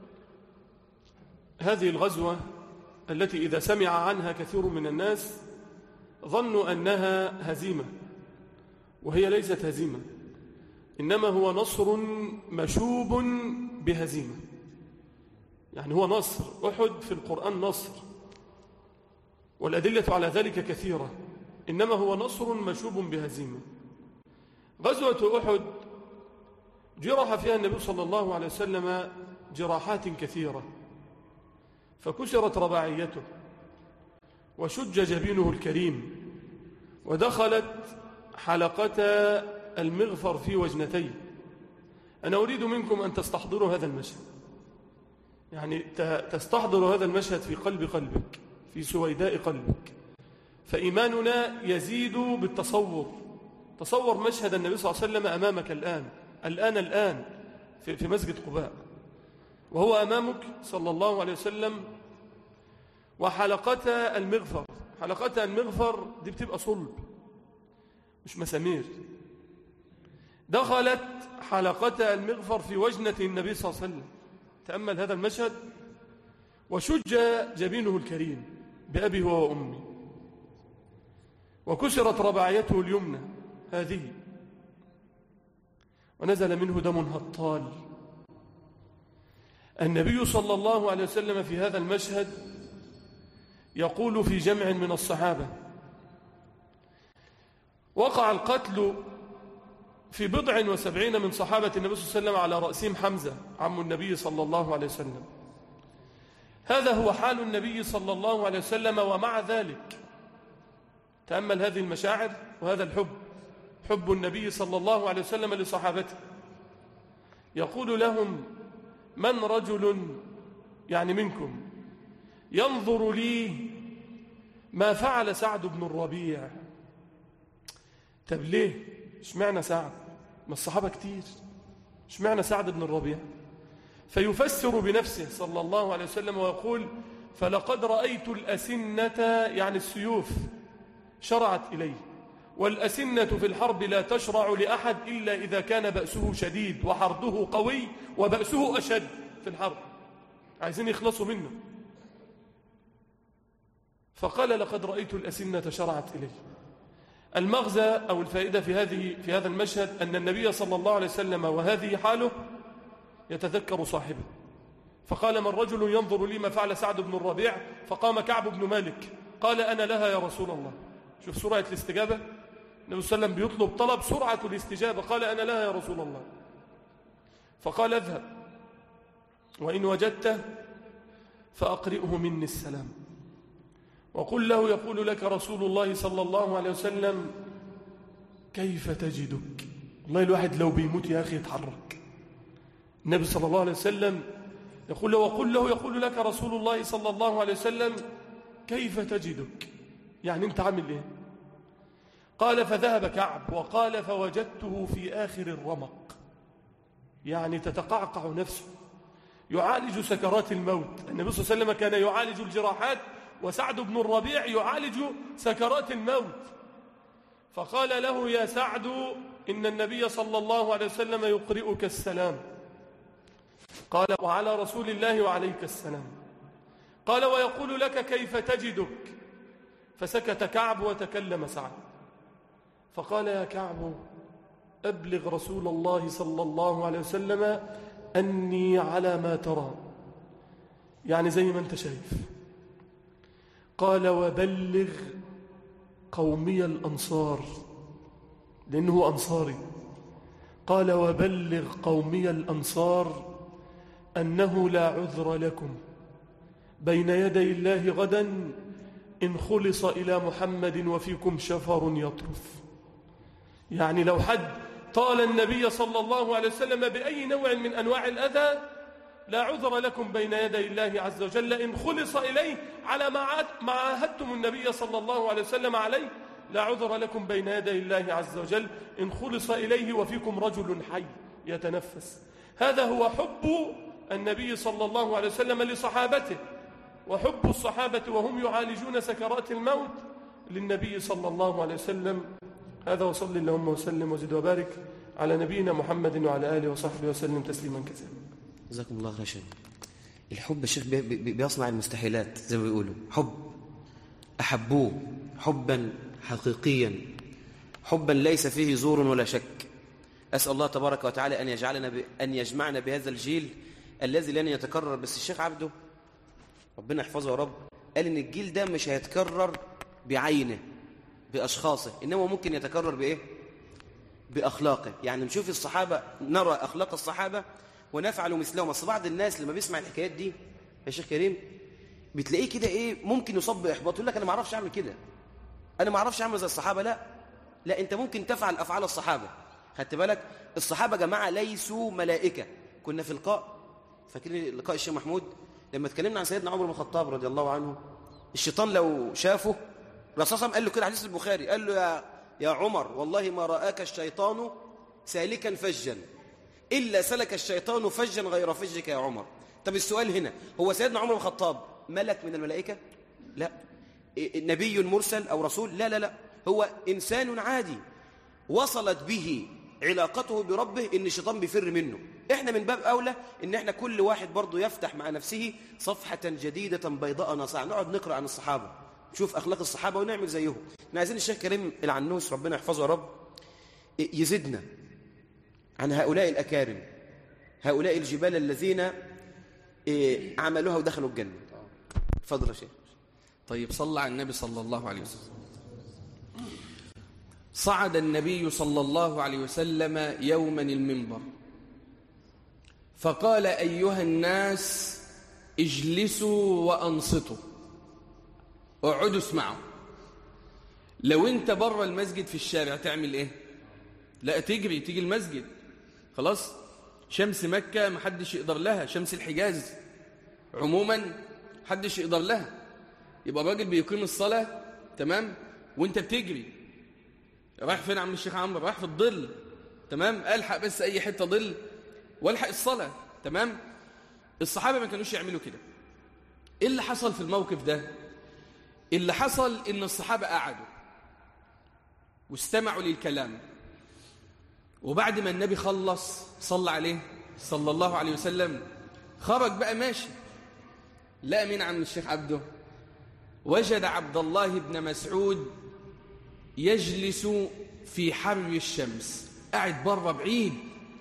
هذه الغزوة التي إذا سمع عنها كثير من الناس ظنوا أنها هزيمة، وهي ليست هزيمة، إنما هو نصر مشوب بهزيمة. يعني هو نصر، أحد في القرآن نصر، والأدلة على ذلك كثيرة، إنما هو نصر مشوب بهزيمة. غزوة أحد جرح فيها النبي صلى الله عليه وسلم جراحات كثيرة، فكسرت رباعيته وشج جبينه الكريم، ودخلت حلقة المغفر في وجنتيه. أنا أريد منكم أن تستحضروا هذا المشهد، يعني تستحضروا هذا المشهد في قلب قلبك، في سويداء قلبك، فإيماننا يزيد بالتصور. تصور مشهد النبي صلى الله عليه وسلم أمامك الآن في مسجد قباء، وهو أمامك صلى الله عليه وسلم، وحلقة المغفر. حلقة المغفر دي بتبقى صلب مش مسامير. دخلت حلقة المغفر في وجنة النبي صلى الله عليه وسلم، تأمل هذا المشهد، وشج جبينه الكريم بأبي هو وأمي، وكسرت رباعيته اليمنى هذه، ونزل منه دم هطال. النبي صلى الله عليه وسلم في هذا المشهد يقول في جمع من الصحابة: وقع القتل في 70 من صحابة النبي صلى الله عليه وسلم، على رأسهم حمزة عم النبي صلى الله عليه وسلم. هذا هو حال النبي صلى الله عليه وسلم، ومع ذلك تأمل هذه المشاعر وهذا الحب، حب النبي صلى الله عليه وسلم لصحابته. يقول لهم: من رجل يعني منكم ينظر لي ما فعل سعد بن الربيع. طب ليه؟ اشمعنى سعد؟ ما الصحابة كتير، اشمعنى سعد بن الربيع؟ فيفسر بنفسه صلى الله عليه وسلم ويقول: فلقد رأيت الأسنة، يعني السيوف، شرعت إليه، والأسنة في الحرب لا تشرع لأحد إلا إذا كان بأسه شديد وحرده قوي وبأسه أشد في الحرب، عايزين يخلصوا منه. فقال: لقد رأيت الأسنة شرعت إليه. المغزى أو الفائدة في هذا المشهد أن النبي صلى الله عليه وسلم وهذه حاله يتذكر صاحبه، فقال: من رجل ينظر لي ما فعل سعد بن الربيع؟ فقام كعب بن مالك قال: أنا لها يا رسول الله. شوف سرعة الاستجابة، النبي صلى الله عليه وسلم بيطلب طلب، سرعة الاستجابة، قال: أنا لها يا رسول الله. فقال: اذهب وإن وجدته فأقرئه مني السلام، وقل له يقول لك رسول الله صلى الله عليه وسلم: كيف تجدك؟ والله الواحد لو بيموت يا أخي يتحرك. النبي صلى الله عليه وسلم يقول له: وقل له يقول لك رسول الله صلى الله عليه وسلم: كيف تجدك؟ يعني أنت عامل إيه؟ قال: فذهب كعب وقال: فوجدته في آخر الرمق، يعني تتقعقع نفسه، يعالج سكرات الموت. النبي صلى الله عليه وسلم كان يعالج الجراحات، وسعد بن الربيع يعالج سكرات الموت. فقال له: يا سعد، إن النبي صلى الله عليه وسلم يقرئك السلام. قال: وعلى رسول الله وعليك السلام. قال: ويقول لك كيف تجدك؟ فسكت كعب وتكلم سعد. فقال: يا كعب، أبلغ رسول الله صلى الله عليه وسلم أني على ما ترى، يعني زي ما أنت شايف. قال: وبلغ قومي الأنصار، لأنه أنصاري. قال: وبلغ قومي الأنصار أنه لا عذر لكم بين يدي الله غدا إن خلص إلى محمد وفيكم شفر يطرف. يعني لو حد طال النبي صلى الله عليه وسلم بأي نوع من أنواع الأذى، لا عذر لكم بين يدي الله عز وجل إن خلص إليه على ما عاهدتم النبي صلى الله عليه وسلم عليه. لا عذر لكم بين يدي الله عز وجل إن خلص إليه وفيكم رجل حي يتنفس. هذا هو حب النبي صلى الله عليه وسلم لصحابته، وحب الصحابة وهم يعالجون سكرات الموت للنبي صلى الله عليه وسلم. هذا وصلي اللهم وسلم وزد وبارك على نبينا محمد وعلى آله وصحبه وسلم تسليما كثيرا. جزاكم الله خيرا. الحب الشيخ بيصنع المستحيلات زي ما بيقولوا. حب أحبوه حبا حقيقيا، حبا ليس فيه زور ولا شك. أسأل الله تبارك وتعالى أن يجمعنا بهذا الجيل الذي لن يتكرر. بس الشيخ عبده ربنا يحفظه يا رب قال إن الجيل ده مش هيتكرر بعينه بأشخاصه، إنما ممكن يتكرر بإيه؟ بأخلاقه. يعني نشوف الصحابة، نرى أخلاق الصحابة ونفعل مثلهم. أصل بعض الناس لما بيسمع الحكايات دي يا شيخ كريم بتلاقيه كده إيه، ممكن يصاب بإحباط، يقول لك أنا ما أعرفش أعمل كده، أنا ما أعرفش أعمل زي الصحابة. لا أنت ممكن تفعل أفعال الصحابة. خدت بالك؟ الصحابة جماعة ليسوا ملائكة. كنا في لقاء، فاكرين لقاء الشيخ محمود لما اتكلمنا عن سيدنا عمر بن الخطاب رضي الله عنه، الشيطان لو شافه الرسول صلى الله عليه وسلم قال له كده، حديث البخاري، قال له يا عمر والله ما رآك الشيطان سالكا فجا إلا سلك الشيطان فجا غير فجك يا عمر. طب السؤال هنا، هو سيدنا عمر بن الخطاب ملك من الملائكة؟ لا. نبي مرسل أو رسول؟ لا، هو إنسان عادي وصلت به علاقته بربه إن الشيطان بيفر منه. إحنا من باب أولى إن إحنا كل واحد برضو يفتح مع نفسه صفحة جديدة بيضاء ناصعة، نقعد نقرأ عن الصحابة، نشوف أخلاق الصحابة ونعمل زيهم. احنا عايزين الشيخ كريم العنوس ربنا يحفظه يا رب يزدنا عن هؤلاء الأكارم، هؤلاء الجبال الذين عملوها ودخلوا الجنة. اتفضل يا شيخ. طيب صلى على النبي صلى الله عليه وسلم. صعد النبي صلى الله عليه وسلم يوما المنبر فقال أيها الناس اجلسوا وأنصتوا، اقعدوا اسمعوا. لو انت بره المسجد في الشارع تعمل ايه؟ لا تيجي المسجد، خلاص شمس مكة محدش يقدر لها، شمس الحجاز عموما محدش يقدر لها. يبقى الراجل بيقيم الصلاة تمام وانت بتجري، رايح فين عم الشيخ عمرو؟ رايح في الظل تمام، الحق بس اي حتة ظل والحق الصلاة تمام. الصحابة ما كانوش يعملوا كده. ايه اللي حصل في الموقف ده؟ اللي حصل ان الصحابة قعدوا واستمعوا للكلام، وبعد ما النبي خلص صلى عليه صلى الله عليه وسلم خرج بقى ماشي، لقى مين عم الشيخ عبده؟ وجد عبد الله بن مسعود يجلس في حر الشمس، قاعد بره بعيد.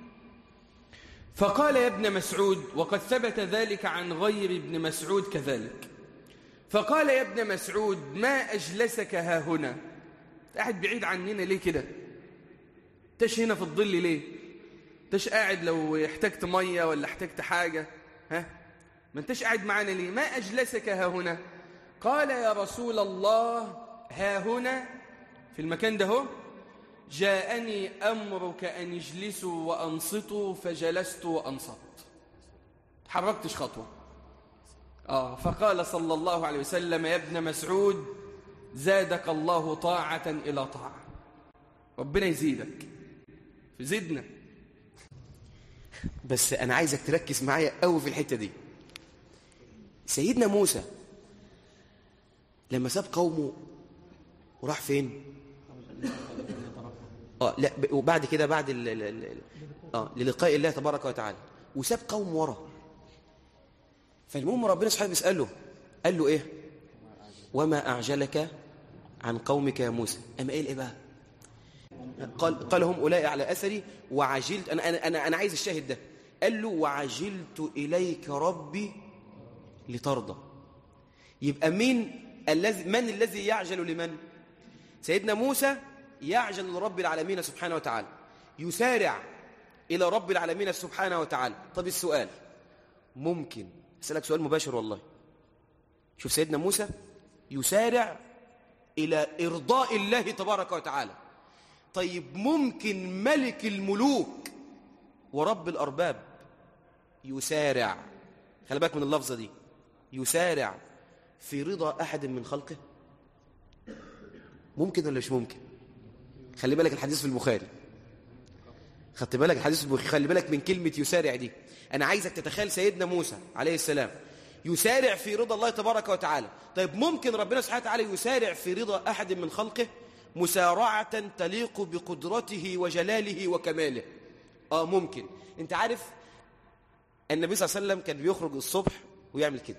فقال يا ابن مسعود، وقد ثبت ذلك عن غير ابن مسعود كذلك، فقال يا ابن مسعود ما أجلسك ها هنا؟ قاعد بعيد عننا ليه كده؟ تش هنا في الظل ليه؟ تش قاعد لو احتجت مية ولا احتجت حاجة، ها؟ ما انتش قاعد معانا ليه؟ ما أجلسك ها هنا؟ قال يا رسول الله ها هنا في المكان ده هو جاءني أمرك أن اجلسوا وأنصتوا فجلست وأنصت، تحركتش خطوة. فقال صلى الله عليه وسلم يا ابن مسعود زادك الله طاعة إلى طاعة، ربنا يزيدك، زدنا. بس أنا عايزك تركز معايا قوي في الحتة دي. سيدنا موسى لما ساب قومه وراح فين؟ لا وبعد كده بعد للقاء الله تبارك وتعالى، وساب قوم ورا. فالمهم ربنا سبحانه بيسأله، قال له ايه؟ وما أعجلك عن قومك يا موسى. أما قال ايه بقى؟ قال هم أولئك على أثري وعجلت. أنا عايز الشاهد ده. قال له وعجلت إليك ربي لترضى. يبقى من الذي يعجل لمن؟ سيدنا موسى يعجل لرب العالمين سبحانه وتعالى، يسارع إلى رب العالمين سبحانه وتعالى. طب السؤال ممكن أسألك سؤال مباشر والله. شوف سيدنا موسى يسارع إلى إرضاء الله تبارك وتعالى. طيب ممكن ملك الملوك ورب الأرباب يسارع، خلي بالك من اللفظة دي، يسارع في رضا أحد من خلقه؟ ممكن ولا مش ممكن؟ خلي بالك الحديث في البخاري، خدت بالك الحديث في البخاري، خلي بالك من كلمة يسارع دي. أنا عايزك تتخيل سيدنا موسى عليه السلام يسارع في رضا الله تبارك وتعالى. طيب ممكن ربنا سبحانه وتعالى يسارع في رضا أحد من خلقه مسارعة تليق بقدرته وجلاله وكماله؟ ممكن. انت عارف النبي صلى الله عليه وسلم كان بيخرج الصبح ويعمل كده،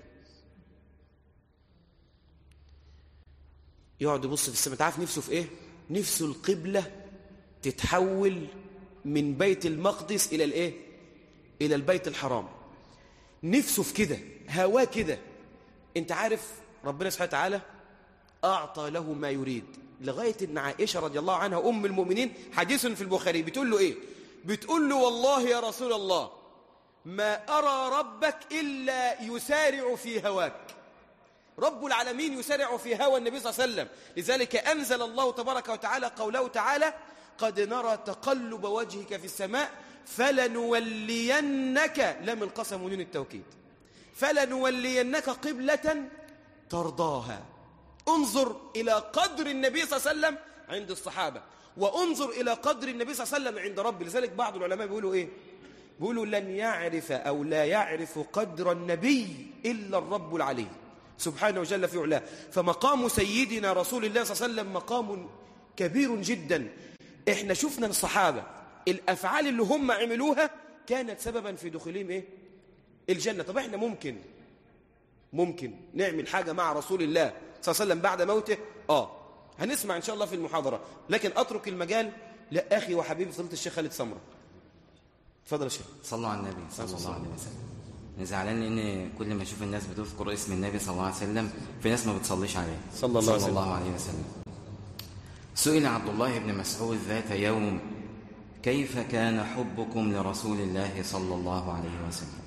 يقعد يبص في السماء. تعرف نفسه في ايه؟ نفسه القبلة تتحول من بيت المقدس الى الايه؟ الى البيت الحرام. نفسه في كده، هواه كده. انت عارف ربنا سبحانه وتعالى اعطى له ما يريد، لغايه ان عائشه رضي الله عنها ام المؤمنين، حديث في البخاري، بتقول له ايه؟ بتقول له والله يا رسول الله ما ارى ربك الا يسارع في هواك. رب العالمين يسارع في هوى النبي صلى الله عليه وسلم. لذلك أنزل الله تبارك وتعالى قوله تعالى: قد نرى تقلب وجهك في السماء فلنولينك، لم القسم ونون التوكيد، فلنولينك قبلة ترضاها. انظر إلى قدر النبي صلى الله عليه وسلم عند الصحابة، وانظر إلى قدر النبي صلى الله عليه وسلم عند رب. لذلك بعض العلماء بيقولوا إيه؟ بيقولوا لن يعرف أو لا يعرف قدر النبي إلا الرب العلي سبحانه وجل في علاه. فمقام سيدنا رسول الله صلى الله عليه وسلم مقام كبير جدا. احنا شفنا الصحابة الأفعال اللي هم عملوها كانت سببا في دخولهم ايه؟ الجنة. طب احنا ممكن نعمل حاجة مع رسول الله صلى الله عليه وسلم بعد موته؟ هنسمع ان شاء الله في المحاضرة، لكن اترك المجال لأخي وحبيبي فضيلة الشيخ خالد سمرة. اتفضل يا شيخ. صلوا على النبي صلى الله عليه وسلم. أنا زعلان لأن كل ما أشوف الناس بتذكر اسم النبي صلى الله عليه وسلم في ناس ما بتصليش عليه صلى الله عليه وسلم. سئل عبد الله بن مسعود ذات يوم: كيف كان حبكم لرسول الله صلى الله عليه وسلم؟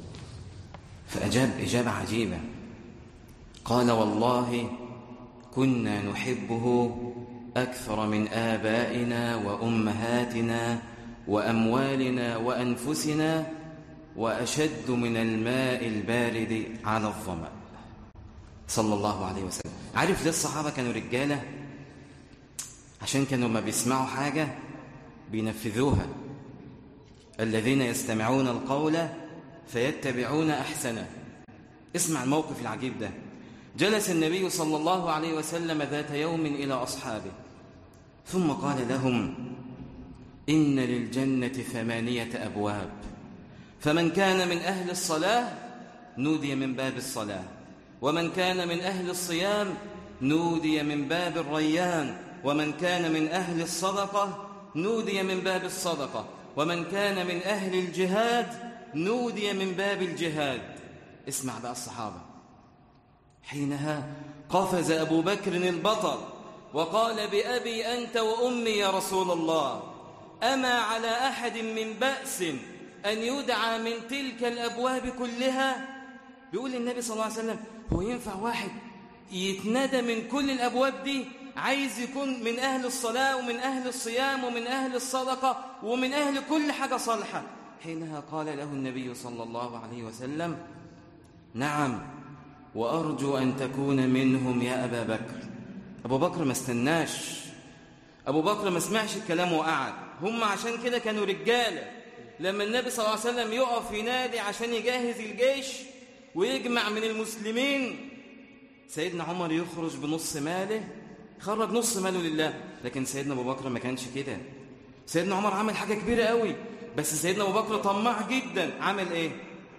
فأجاب إجابة عجيبة، قال: والله كنا نحبه أكثر من آبائنا وأمهاتنا وأموالنا وأنفسنا، وأشد من الماء البارد على الظمأ. صلى الله عليه وسلم. عارف ليه الصحابة كانوا رجالة؟ عشان كانوا ما بيسمعوا حاجة بينفذوها. الذين يستمعون القول فيتبعون أحسنه. اسمع الموقف العجيب ده. جلس النبي صلى الله عليه وسلم ذات يوم إلى أصحابه ثم قال لهم: إن للجنة 8 أبواب، فمن كان من أهل الصلاة نودي من باب الصلاة، ومن كان من أهل الصيام نودي من باب الريان، ومن كان من أهل الصدقة نودي من باب الصدقة، ومن كان من أهل الجهاد نودي من باب الجهاد. اسمع بقى الصحابة. حينها قفز أبو بكر البطل وقال: بأبي أنت وأمي يا رسول الله، أما على أحد من بأس أن يدعى من تلك الأبواب كلها؟ بيقول النبي صلى الله عليه وسلم: هو ينفع واحد يتندى من كل الأبواب دي؟ عايز يكون من أهل الصلاة ومن أهل الصيام ومن أهل الصدقة ومن أهل كل حاجة صالحة. حينها قال له النبي صلى الله عليه وسلم: نعم، وأرجو أن تكون منهم يا أبا بكر. أبو بكر ما استناش، أبو بكر ما سمعش الكلام وقعد. هم عشان كده كانوا رجالة. لما النبي صلى الله عليه وسلم يقف ينادي عشان يجهز الجيش ويجمع من المسلمين، سيدنا عمر يخرج بنص ماله، خرج نص ماله لله. لكن سيدنا أبو بكر ما كانش كده. سيدنا عمر عمل حاجة كبيرة قوي، بس سيدنا أبو بكر طماع جدا. عمل إيه؟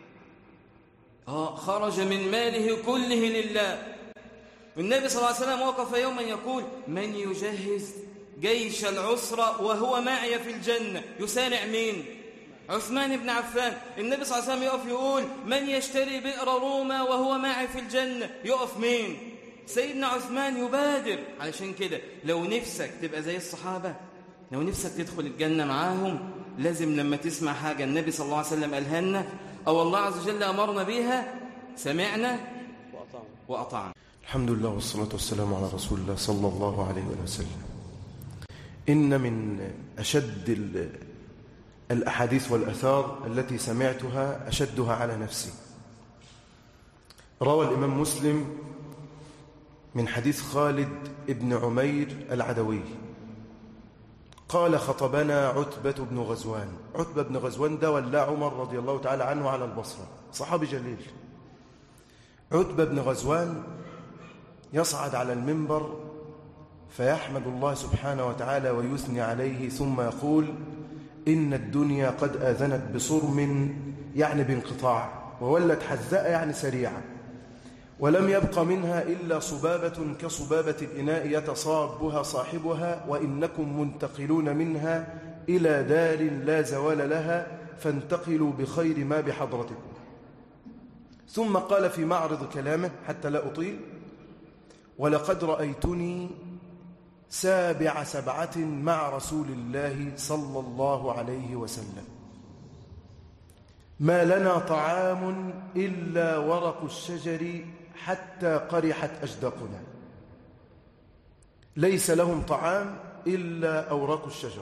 خرج من ماله كله لله. والنبي صلى الله عليه وسلم وقف يوما يقول: من يجهز جيش العسرة وهو معي في الجنة؟ يسارع مين؟ عثمان بن عفان. النبي صلى الله عليه وسلم يقف يقول: من يشتري بئر روما وهو معي في الجنة؟ يقف مين؟ سيدنا عثمان يبادر. علشان كده لو نفسك تبقى زي الصحابة، لو نفسك تدخل الجنة معاهم، لازم لما تسمع حاجة النبي صلى الله عليه وسلم قالها لنا أو الله عز وجل أمرنا بها سمعنا وأطعنا. الحمد لله والصلاة والسلام على رسول الله صلى الله عليه وسلم. إن من أشد الأحاديث والأثار التي سمعتها أشدها على نفسي، روى الإمام مسلم من حديث خالد ابن عمير العدوي قال: خطبنا عتبة بن غزوان. عتبة بن غزوان ده ولى عمر رضي الله تعالى عنه على البصرة، صحابي جليل. عتبة بن غزوان يصعد على المنبر فيحمد الله سبحانه وتعالى ويثني عليه، ثم يقول: إن الدنيا قد آذنت بصرم، يعني بانقطاع، وولت حذاء يعني سريعة، ولم يبق منها إلا صبابة كصبابة الإناء يتصابها صاحبها، وإنكم منتقلون منها إلى دار لا زوال لها، فانتقلوا بخير ما بحضرتكم. ثم قال في معرض كلامه حتى لا أطيل: ولقد رأيتني 7 مع رسول الله صلى الله عليه وسلم، ما لنا طعام إلا ورق الشجر حتى قرحت أجداقنا. ليس لهم طعام إلا أوراق الشجر،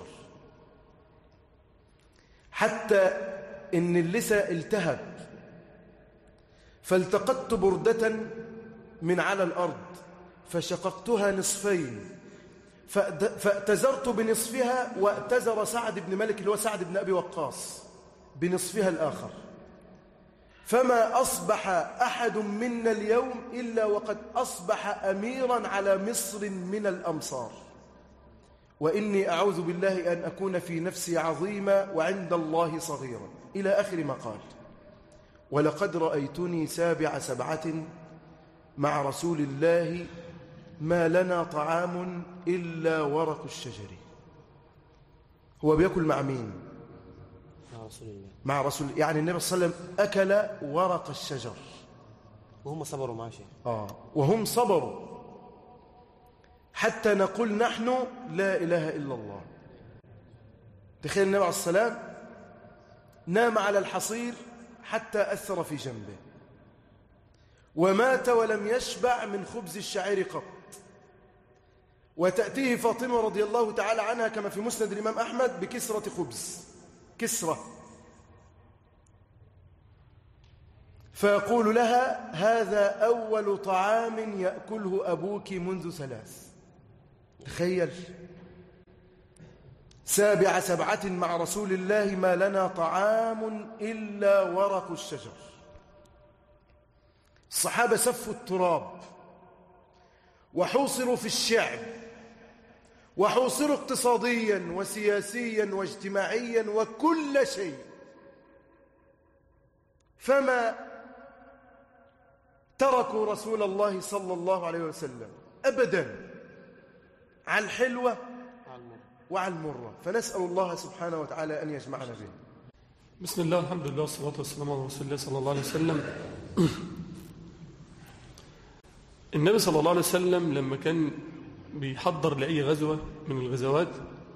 حتى إن اللسى التهب، فالتقطت بردة من على الأرض فشققتها نصفين، فأتزرت بنصفها، وأتزر سعد بن مالك اللي هو سعد بن أبي وقاص بنصفها الآخر، فما أصبح أحد منا اليوم إلا وقد أصبح أميرا على مصر من الأمصار، وإني أعوذ بالله أن أكون في نفسي عظيما وعند الله صغيرا، إلى آخر ما قال. ولقد رأيتني 7 مع رسول الله، ما لنا طعام إلا ورق الشجر. هو بيأكل مع مين؟ مع رسول الله. مع رسول، يعني النبي صلى الله عليه وسلم أكل ورق الشجر وهم صبروا معه شيء. وهم صبروا حتى نقول نحن لا إله إلا الله. تخيل النبي عليه السلام نام على الحصير حتى أثر في جنبه، ومات ولم يشبع من خبز الشعير قط، وتأتيه فاطمة رضي الله تعالى عنها كما في مسند الإمام أحمد بكسرة خبز، كسرة، فيقول لها: هذا أول طعام يأكله أبوك منذ 3. تخيل 7 مع رسول الله، ما لنا طعام إلا ورق الشجر. الصحابة سفوا التراب وحوصروا في الشعب، وحوصروا اقتصاديا وسياسيا واجتماعيا وكل شيء، فما تركوا رسول الله صلى الله عليه وسلم أبدا، على الحلوة وعلى المرة. فنسأل الله سبحانه وتعالى أن يجمعنا به. بسم الله والحمد لله والصلاة والسلام على رسول الله صلى الله عليه وسلم. النبي صلى الله عليه وسلم لما كان بيحضر لأي غزوة من الغزوات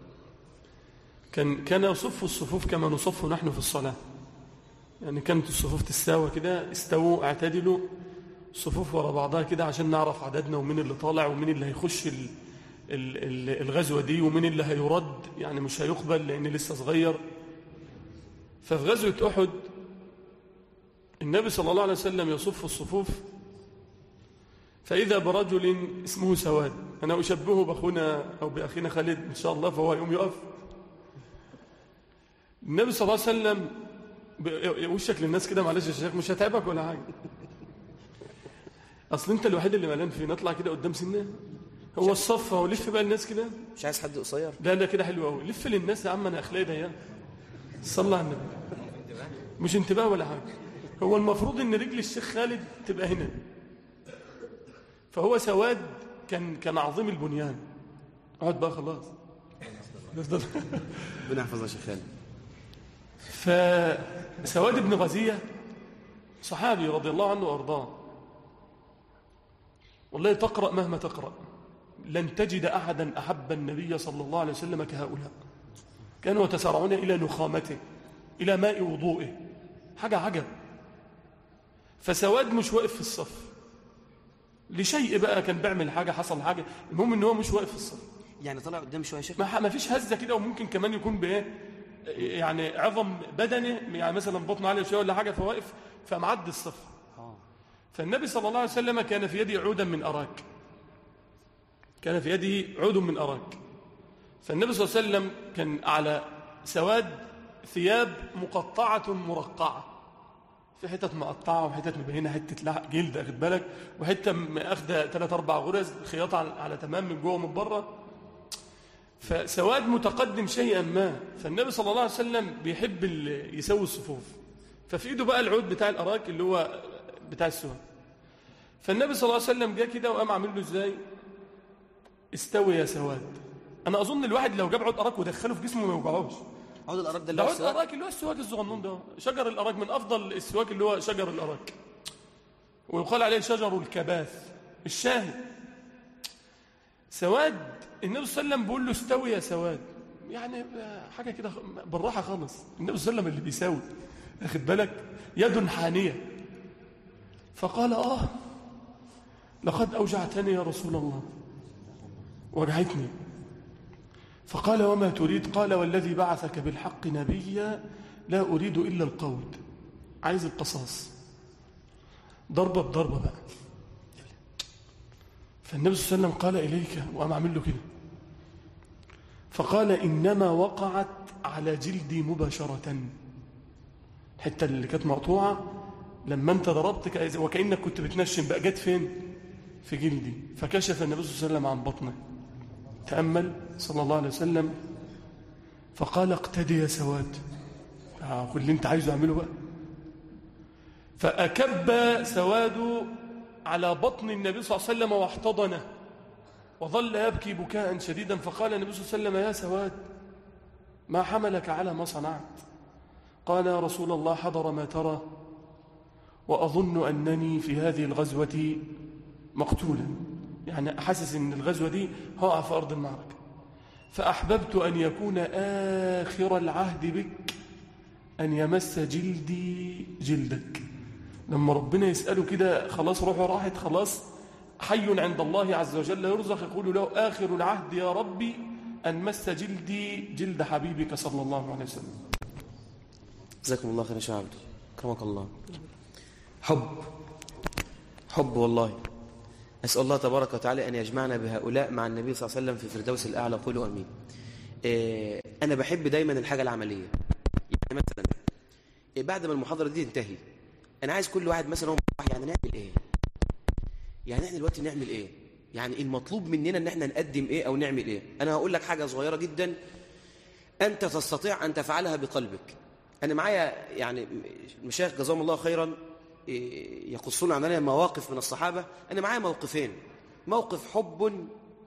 كان يصف الصفوف كما نصف نحن في الصلاة. يعني كانت الصفوف تستوى كده، استووا اعتدلوا الصفوف وراء بعضها كده عشان نعرف عددنا ومين اللي طالع ومين اللي هيخش الغزوة دي ومين اللي هيرد، يعني مش هيقبل لأن لسه صغير. ففي غزوة أحد النبي صلى الله عليه وسلم يصف الصفوف، فإذا برجل اسمه سواد، أنا أشبهه بأخونا أو بأخينا خالد إن شاء الله، فهو يوم يقف. النبي صلى الله عليه وسلم وشك للناس كده، معلش يا شيخ مش هتعبك ولا حاجة، أصل أنت الوحيد اللي ملان فيه، نطلع كده قدام سنة. هو الصف هو لف بقى الناس كده، مش عايز حد قصير. لا كده حلو قوي، لف للناس يا عم، أنا أخلاقي ده يا صلى على النبي، مش انتباه ولا حاجة. هو المفروض إن رجل الشيخ خالد تبقى هنا، فهو سواد كان عظيم البنيان. اقعد بقى خلاص. ربنا يحفظها شيخ خالد. فسواد بن غزية صحابي رضي الله عنه وارضاه، والله تقرأ مهما تقرأ لن تجد أحدا أحب النبي صلى الله عليه وسلم كهؤلاء. كانوا يتسارعون إلى نخامته، إلى ماء وضوئه، حاجة عجب. فسواد مش واقف في الصف لشيء بقى، كان بيعمل حاجة، حصل حاجة، المهم ان هو مش واقف في الصف. يعني طلع قدام شوية شيخ، ما فيش هزة كده، وممكن كمان يكون بايه يعني عظم بدنه، يعني مثلا بطنه عالية شوية ولا حاجة، فواقف فمعد الصف. فالنبي صلى الله عليه وسلم كان في يده عودا من أراك، كان في يده عود من أراك. فالنبي صلى الله عليه وسلم كان على سواد ثياب مقطعة مرقعة، في حتت مقطعه وحتت مبينه، حته جلد اخد بالك، وحته اخده 3-4 غرز خياطه على تمام من جوه ومن بره، فسواد متقدم شيئا ما. فالنبي صلى الله عليه وسلم بيحب يسوي الصفوف، ففي ايده بقى العود بتاع الاراك اللي هو بتاع السواد. فالنبي صلى الله عليه وسلم جه كده وقام عامل له ازاي؟ استوي يا سواد. انا اظن الواحد لو جاب عود اراك ودخله في جسمه ما يوجعوش. عود الاراك ده اللي هو عود الاراك اللي هو السواك الصغنون ده، شجر الاراك من افضل السواك اللي هو شجر الاراك، ويقال عليه شجر الكباث. الشاهد سواد، النبي صلى الله عليه وسلم بيقول له استوي يا سواد، يعني حاجه كده بالراحه خالص. النبي صلى الله عليه وسلم اللي بيساوي اخد بالك، يد حانيه. فقال لقد اوجعتني يا رسول الله، وجعتني. فقال وما تريد؟ قال والذي بعثك بالحق نبيا لا أريد إلا القود، عايز القصاص، ضربة بضربة بقى. فالنبي صلى الله عليه وسلم قال إليك، وقام عامل له كده، فقال إنما وقعت على جلدي مباشرة. الحتة اللي كانت مقطوعة لما أنت ضربت وكأنك كنت بتنشم بقى، جت فين؟ في جلدي. فكشف النبي صلى الله عليه وسلم عن بطنه، تأمل صلى الله عليه وسلم، فقال اقتدي يا سواد، كل اللي انت عايزه اعمله بقى. فأكب سواد على بطن النبي صلى الله عليه وسلم واحتضنه، وظل يبكي بكاء شديدا. فقال النبي صلى الله عليه وسلم يا سواد ما حملك على ما صنعت؟ قال يا رسول الله حضر ما ترى، وأظن أنني في هذه الغزوة مقتولا، يعني أحسس أن الغزوة دي هقع في أرض المعركة، فأحببت أن يكون آخر العهد بك أن يمس جلدي جلدك. لما ربنا يسأله كده خلاص روحه راحت، خلاص حي عند الله عز وجل يرزق، يقول له آخر العهد يا ربي أن مس جلدي جلد حبيبك صلى الله عليه وسلم. جزاكم الله خير يا شيخ عبده، كرمك الله. حب والله. أسأل الله تبارك وتعالى أن يجمعنا بهؤلاء مع النبي صلى الله عليه وسلم في الفردوس الأعلى، قولوا أمين. أنا بحب دايما الحاجة العملية. يعني مثلا بعد ما المحاضرة دي تنتهي أنا عايز كل واحد مثلا يعني نعمل إيه؟ يعني إحنا دلوقتي نعمل إيه؟ يعني المطلوب مننا أن إحنا نقدم إيه أو نعمل إيه؟ أنا هقول لك حاجة صغيرة جدا أنت تستطيع أن تفعلها بقلبك. أنا معايا يعني مشايخ جزاهم الله خيرا يقصون عننا مواقف من الصحابة. أنا معايا موقفين، موقف حب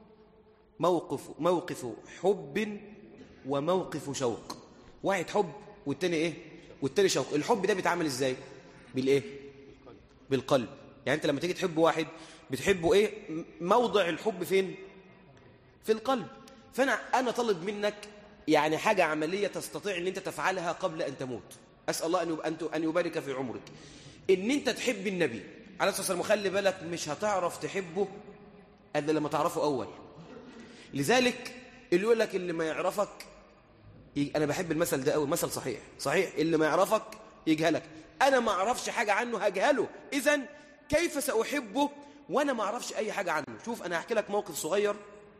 وموقف شوق. واحد حب والتاني إيه؟ والتاني شوق. الحب ده بيتعامل إزاي؟ بالإيه؟ بالقلب. يعني أنت لما تيجي تحب واحد بتحبه إيه؟ موضع الحب فين؟ في القلب. فأنا طلب منك يعني حاجة عملية تستطيع أن أنت تفعلها قبل أن تموت. أسأل الله أن يبارك في عمرك، ان انت تحب النبي عليه الصلاه والسلام. خلي بالك مش هتعرف تحبه الا لما تعرفه اول. لذلك اللي يقول لك اللي ما يعرفك انا بحب المثل ده قوي، مثل صحيح. اللي ما يعرفك يجهلك. انا ما اعرفش حاجه عنه هجهله، اذا كيف ساحبه وانا ما اعرفش اي حاجه عنه؟ شوف انا هحكي لك موقف صغير،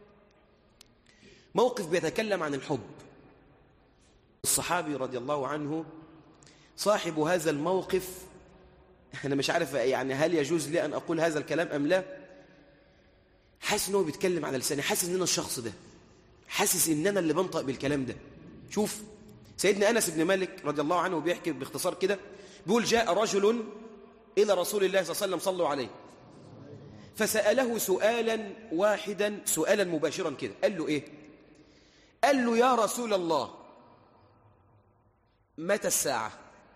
موقف بيتكلم عن الحب. الصحابي رضي الله عنه صاحب هذا الموقف، أنا مش عارف يعني هل يجوز لي أن أقول هذا الكلام أم لا، حاسس إنه بيتكلم على لساني، حاسس إن أنا الشخص ده، حاسس إن أنا اللي بنطق بالكلام ده. شوف سيدنا أنس بن مالك رضي الله عنه بيحكي باختصار كده، بيقول جاء رجل إلى رسول الله صلى الله عليه وسلم صلوا عليه، فسأله سؤالا واحدا، سؤالا مباشرا كده. قال له إيه؟ قال له يا رسول الله متى الساعة؟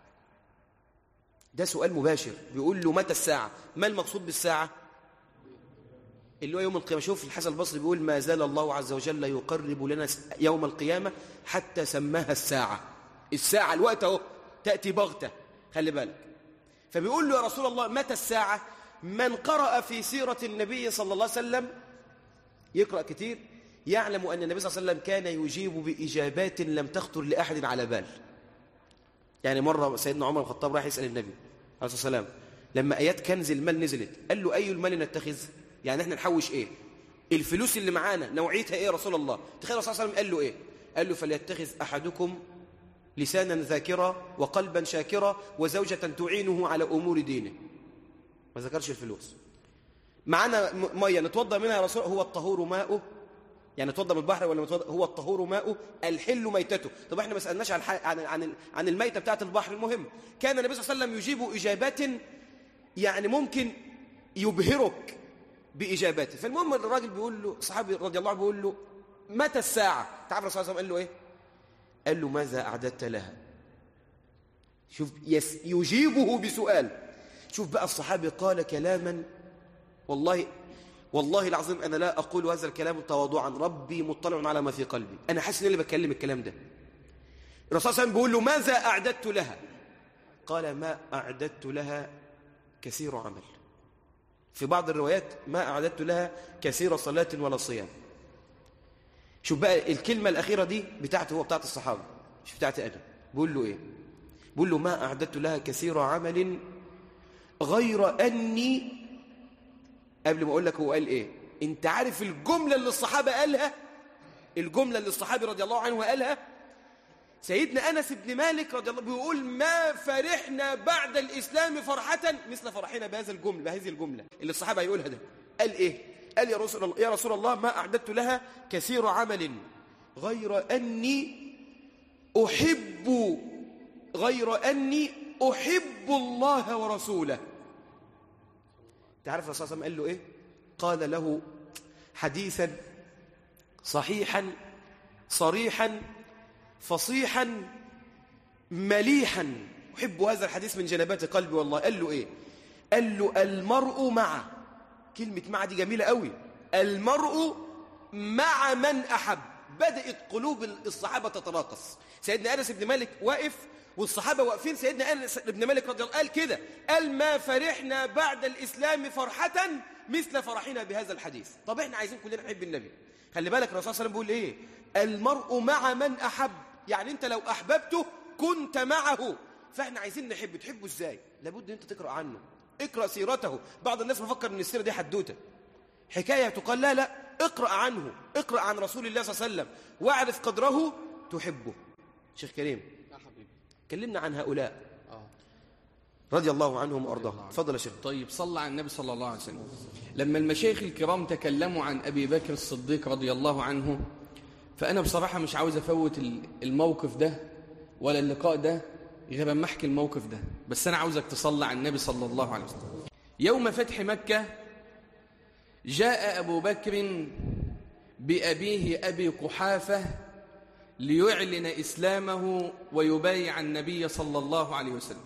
ده سؤال مباشر، بيقول له متى الساعة؟ ما المقصود بالساعة؟ اللي هو يوم القيامة. شوف الحسن البصري بيقول ما زال الله عز وجل يقرب لنا يوم القيامة حتى سماها الساعة. الساعة الوقت اهو تأتي بغتة، خلي بالك. فبيقول له يا رسول الله متى الساعة؟ من قرأ في سيرة النبي صلى الله عليه وسلم، يقرأ كتير، يعلم أن النبي صلى الله عليه وسلم كان يجيب بإجابات لم تخطر لأحد على بال. يعني مرة سيدنا عمر بن الخطاب راح يسأل النبي عليه الصلاة والسلام لما آيات كنز المال نزلت، قال له أي المال نتخذ؟ يعني احنا نحوش ايه؟ الفلوس اللي معانا نوعيتها ايه يا رسول الله؟ تخيل الرسول صلى الله عليه وسلم قال له ايه؟ قال له فليتخذ أحدكم لسانا ذاكرا وقلبا شاكرا وزوجة تعينه على أمور دينه. ما ذكرش الفلوس. معنا مية نتوضأ منها يا رسول الله، هو الطهور ماؤه، يعني نتوضأ من البحر ولا نتوضأ؟ هو الطهور ماؤه الحل ميتته. طب احنا ما سألناش عن الميتة بتاعت البحر. المهم كان النبي صلى الله عليه وسلم يجيب إجابات يعني ممكن يبهرك بإجاباته. فالمهم الراجل بيقول له، صحابي رضي الله عنه بيقول له متى الساعة؟ تعرف الرسول صلى الله عليه وسلم قال له إيه؟ قال له ماذا أعددت لها؟ شوف يجيبه بسؤال. شوف بقى الصحابي قال كلاما والله العظيم أنا لا أقول هذا الكلام تواضعا، ربي مطلع على ما في قلبي، أنا حاسس إن اللي بتكلم الكلام ده. الرسول صلى الله عليه وسلم بيقول له ماذا أعددت لها؟ قال ما أعددت لها كثير عمل. في بعض الروايات ما أعددت لها كثير صلاة ولا صيام. شوف بقى الكلمة الأخيرة دي بتاعته هو، بتاعت الصحابة مش بتاعتي أنا. بقول له إيه؟ بقول له ما أعددت لها كثير عمل غير أني، قبل ما أقول لك هو قال إيه، أنت عارف الجملة اللي الصحابة قالها؟ الجملة اللي الصحابي رضي الله عنه قالها سيدنا أنس بن مالك رضي الله بيقول ما فرحنا بعد الإسلام فرحة مثل فرحنا بهذه الجملة اللي الصحابة يقولها ده. قال إيه؟ قال يا رسول الله ما أعددت لها كثير عمل غير أني أحب الله ورسوله. تعرف الرسول صلى الله عليه وسلم قال له إيه؟ قال له حديثا صحيحا صريحا فصيحا مليحا أحب هذا الحديث من جنبات قلبي والله. قال له إيه؟ قال له المرء مع، كلمة مع دي جميلة قوي، المرء مع من أحب. بدأت قلوب الصحابة تتراقص. سيدنا أنس بن مالك واقف والصحابة واقفين، سيدنا أنس بن مالك رضي الله قال كده، قال ما فرحنا بعد الإسلام فرحة مثل فرحنا بهذا الحديث. طب احنا عايزين كلنا نحب النبي. خلي بالك الرسول صلى الله عليه وسلم بيقول ايه؟ المرء مع من أحب، يعني انت لو أحببته كنت معه. فاحنا عايزين نحبه. تحبه ازاي؟ لابد ان انت تقرأ عنه، اقرأ سيرته. بعض الناس بفكر ان السيرة دي حدوتة حكاية تقال، لا اقرأ عنه، اقرأ عن رسول الله صلى الله عليه وسلم واعرف قدره تحبه. شيخ كريم كلمنا عن هؤلاء رضي الله عنهم وارضاهم. تفضل يا شيخ. طيب صلى على النبي صلى الله عليه وسلم. لما المشايخ الكرام تكلموا عن أبي بكر الصديق رضي الله عنه، فأنا بصراحة مش عاوز أفوت الموقف ده ولا اللقاء ده غير ما أحكي الموقف ده، بس أنا عاوزك تصلى على النبي صلى الله عليه وسلم. يوم فتح مكة جاء أبو بكر بأبيه أبي قحافة ليعلن إسلامه ويبايع النبي صلى الله عليه وسلم.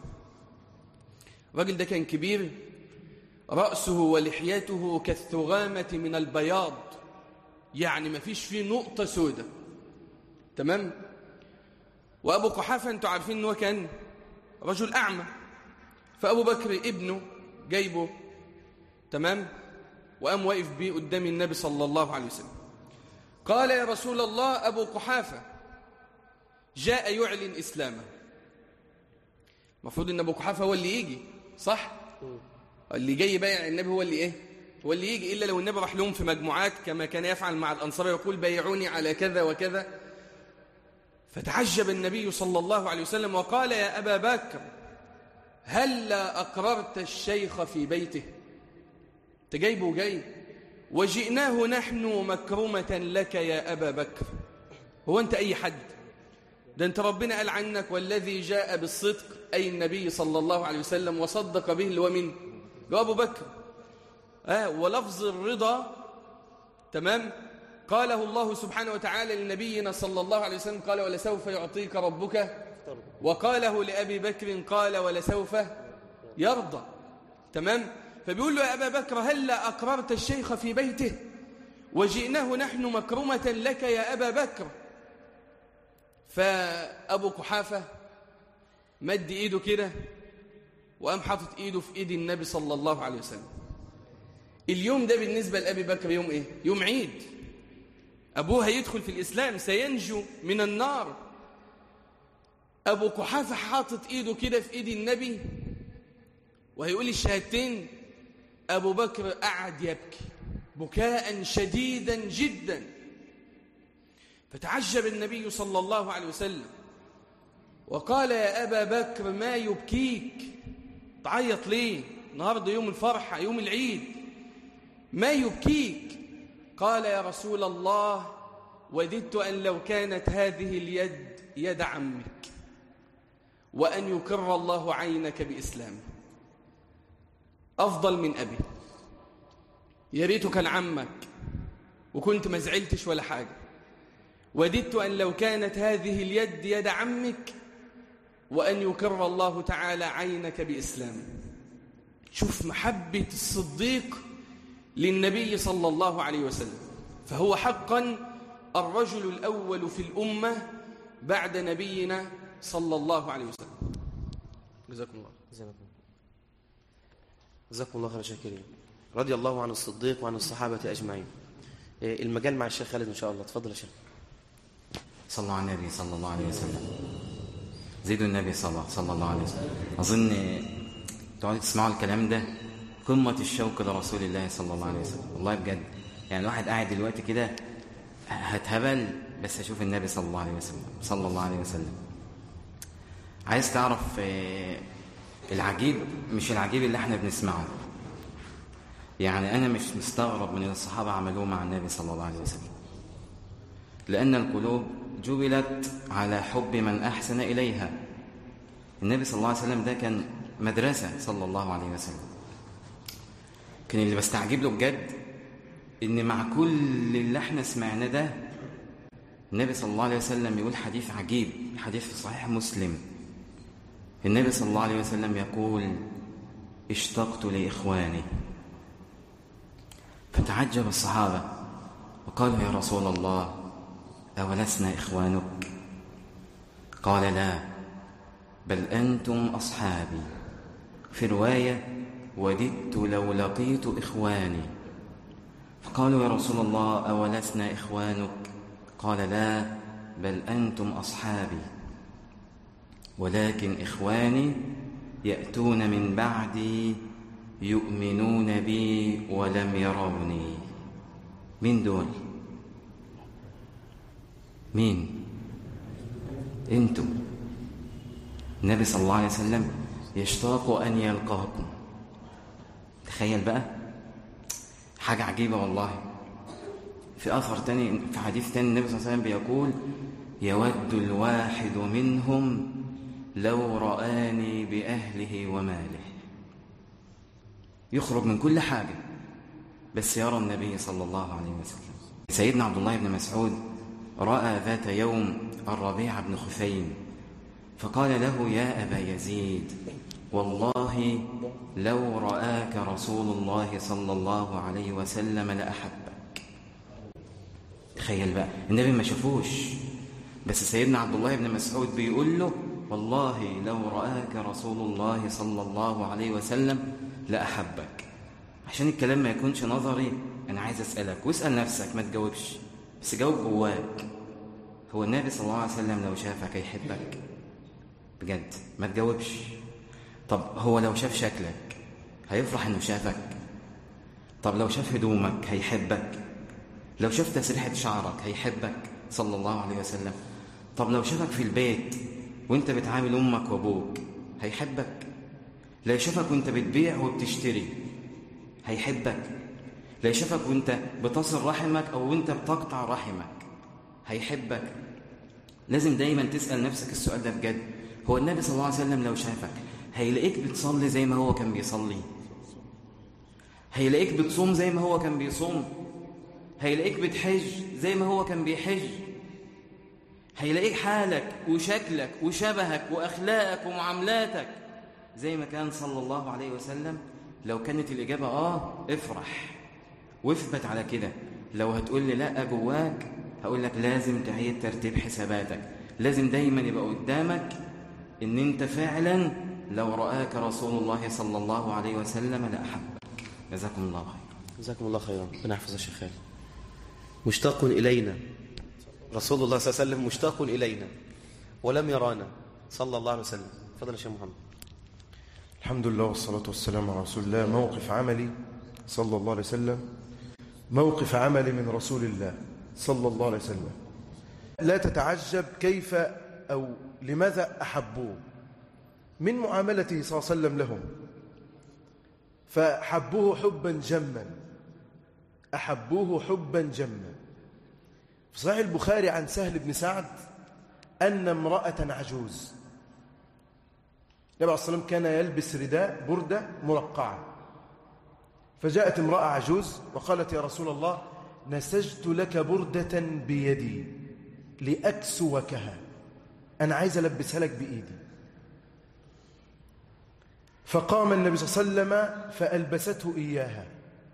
الراجل ده كان كبير، رأسه ولحيته كالثغامة من البياض، يعني ما فيش فيه نقطة سودة، تمام. وأبو قحافة أنتوا عارفين أنه كان رجل أعمى، فأبو بكر ابنه جايبه، تمام، وقام واقف بيه قدام النبي صلى الله عليه وسلم. قال يا رسول الله أبو قحافة جاء يعلن إسلامه. المفروض أن أبو قحافة هو اللي يجي، صح؟ اللي جاي بايع النبي هو اللي إيه؟ هو اللي يجي، إلا لو النبي راح لهم في مجموعات كما كان يفعل مع الأنصار، يقول بايعوني على كذا وكذا. فتعجب النبي صلى الله عليه وسلم وقال يا أبا بكر هلا أقررت الشيخ في بيته؟ تجايبه جاي وجئناه نحن مكرمة لك يا أبا بكر. هو أنت أي حد؟ ده أنت ربنا قال عنك والذي جاء بالصدق أي النبي صلى الله عليه وسلم وصدق به اللي هو من أبو بكر. ولفظ الرضا، تمام، قاله الله سبحانه وتعالى لنبينا صلى الله عليه وسلم، قال ولسوف يعطيك ربك، وقاله لأبي بكر قال ولسوف يرضى، تمام. فبيقول له يا أبا بكر هلا أقررت الشيخ في بيته وجئناه نحن مكرمة لك يا أبا بكر. فأبو قحافة مد إيده كده وقام حاطط إيده في إيد النبي صلى الله عليه وسلم. اليوم ده بالنسبة لأبي بكر يوم إيه؟ يوم عيد. أبوه هيدخل في الإسلام، سينجو من النار. أبو قحافة حاطط إيده كده في إيد النبي وهيقول الشهادتين. أبو بكر قعد يبكي بكاء شديدا جدا. فتعجب النبي صلى الله عليه وسلم وقال يا أبا بكر ما يبكيك؟ تعيط ليه؟ النهارده يوم الفرحة، يوم العيد، ما يبكيك؟ قال يا رسول الله وددت أن لو كانت هذه اليد يد عمك وأن يكر الله عينك بإسلام. أفضل من أبي، يا ريته كان عمك وكنت ما زعلتش ولا حاجة. وددت أن لو كانت هذه اليد يد عمك وأن يكر الله تعالى عينك بإسلام. شوف محبة الصديق للنبي صلى الله عليه وسلم، فهو حقا الرجل الأول في الأمة بعد نبينا صلى الله عليه وسلم. جزاكم الله. جزاكم الله خير شاكرين. رضي الله عن الصديق وعن الصحابة أجمعين. المجال مع الشيخ خالد إن شاء الله. تفضل يا شيخ. صلى الله على النبي صلى الله عليه وسلم. زيدوا النبي صلى الله عليه وسلم. أظن تقعدوا تسمعوا الكلام ده قمة الشوق لرسول الله صلى الله عليه وسلم. والله بجد يعني الواحد قاعد دلوقتي كده هتهبل بس أشوف النبي صلى الله عليه وسلم صلى الله عليه وسلم. عايز تعرف العجيب، مش العجيب اللي احنا بنسمعه. يعني أنا مش مستغرب من الصحابة عملوه مع النبي صلى الله عليه وسلم، لأن القلوب جبلت على حب من أحسن إليها. النبي صلى الله عليه وسلم ده كان مدرسة صلى الله عليه وسلم. كان اللي بستعجب له بجد إن مع كل اللي احنا سمعناه ده النبي صلى الله عليه وسلم يقول حديث عجيب، حديث في صحيح مسلم. النبي صلى الله عليه وسلم يقول اشتقت لإخواني. فتعجب الصحابة وقالوا يا رسول الله أولسنا إخوانك؟ قال لا بل أنتم أصحابي. في رواية وددت لو لقيت إخواني. فقالوا يا رسول الله أولسنا إخوانك؟ قال لا بل أنتم أصحابي، ولكن إخواني يأتون من بعدي يؤمنون بي ولم يروني. مين دول؟ مين؟ أنتم. النبي صلى الله عليه وسلم يشتاق أن يلقاكم. تخيل بقى حاجة عجيبة والله. في أثر تاني، في حديث تاني النبي صلى الله عليه وسلم بيقول يود الواحد منهم لو رآني بأهله وماله. يخرج من كل حاجة بس يرى النبي صلى الله عليه وسلم. سيدنا عبد الله بن مسعود رأى ذات يوم الربيع بن خثيم فقال له يا أبا يزيد والله لو رآك رسول الله صلى الله عليه وسلم لأحبك. تخيل بقى النبي ما شافوش بس سيدنا عبد الله بن مسعود بيقول له والله لو رآك رسول الله صلى الله عليه وسلم لأحبك. عشان الكلام ما يكونش نظري أنا عايز أسألك واسأل نفسك، ما تجاوبش بس جاوب جواك. هو النبي صلى الله عليه وسلم لو شافك هيحبك؟ بجد ما تجاوبش. طب هو لو شاف شكلك هيفرح إنه شافك؟ طب لو شاف هدومك هيحبك؟ لو شاف تسريحة شعرك هيحبك صلى الله عليه وسلم؟ طب لو شافك في البيت وانت بتعامل أمك وأبوك هيحبك؟ لو شافك وانت بتبيع وبتشتري هيحبك؟ لو شافك وانت بتصل رحمك أو وانت بتقطع رحمك هيحبك؟ لازم دايما تسأل نفسك السؤال ده بجد. هو النبي صلى الله عليه وسلم لو شافك هيلاقيك بتصلي زي ما هو كان بيصلي؟ هيلاقيك بتصوم زي ما هو كان بيصوم؟ هيلاقيك بتحج زي ما هو كان بيحج؟ هيلاقيك حالك وشكلك وشبهك وأخلاقك ومعاملاتك زي ما كان صلى الله عليه وسلم؟ لو كانت الإجابة افرح واثبت على كده. لو هتقول لي لا جواك هقول لك لازم تعيد ترتيب حساباتك. لازم دايما يبقى قدامك ان انت فعلا لو رآك رسول الله صلى الله عليه وسلم لأحبك. جزاكم الله خير. جزاكم الله خيرا. ربنا يحفظ الشيخ خالد. مشتاق إلينا رسول الله صلى الله عليه وسلم، مشتاق إلينا ولم يرانا صلى الله عليه وسلم. فضل الشيخ محمد. الحمد لله والصلاة والسلام على رسول الله. موقف عملي صلى الله عليه وسلم، موقف عملي من رسول الله صلى الله عليه وسلم. لا تتعجب كيف أو لماذا أحبوه؟ من معاملته صلى الله عليه وسلم لهم، فحبوه حبا جما، أحبوه حبا جما. في صحيح البخاري عن سهل بن سعد أن امرأة عجوز، النبي عليه الصلاة والسلام كان يلبس رداء بردة مرقعة، فجاءت امرأة عجوز وقالت: يا رسول الله، نسجت لك بردة بيدي لأكسوكها، أنا عايز ألبسها لك بإيدي. فقام النبي صلى الله عليه وسلم فألبسته إياها،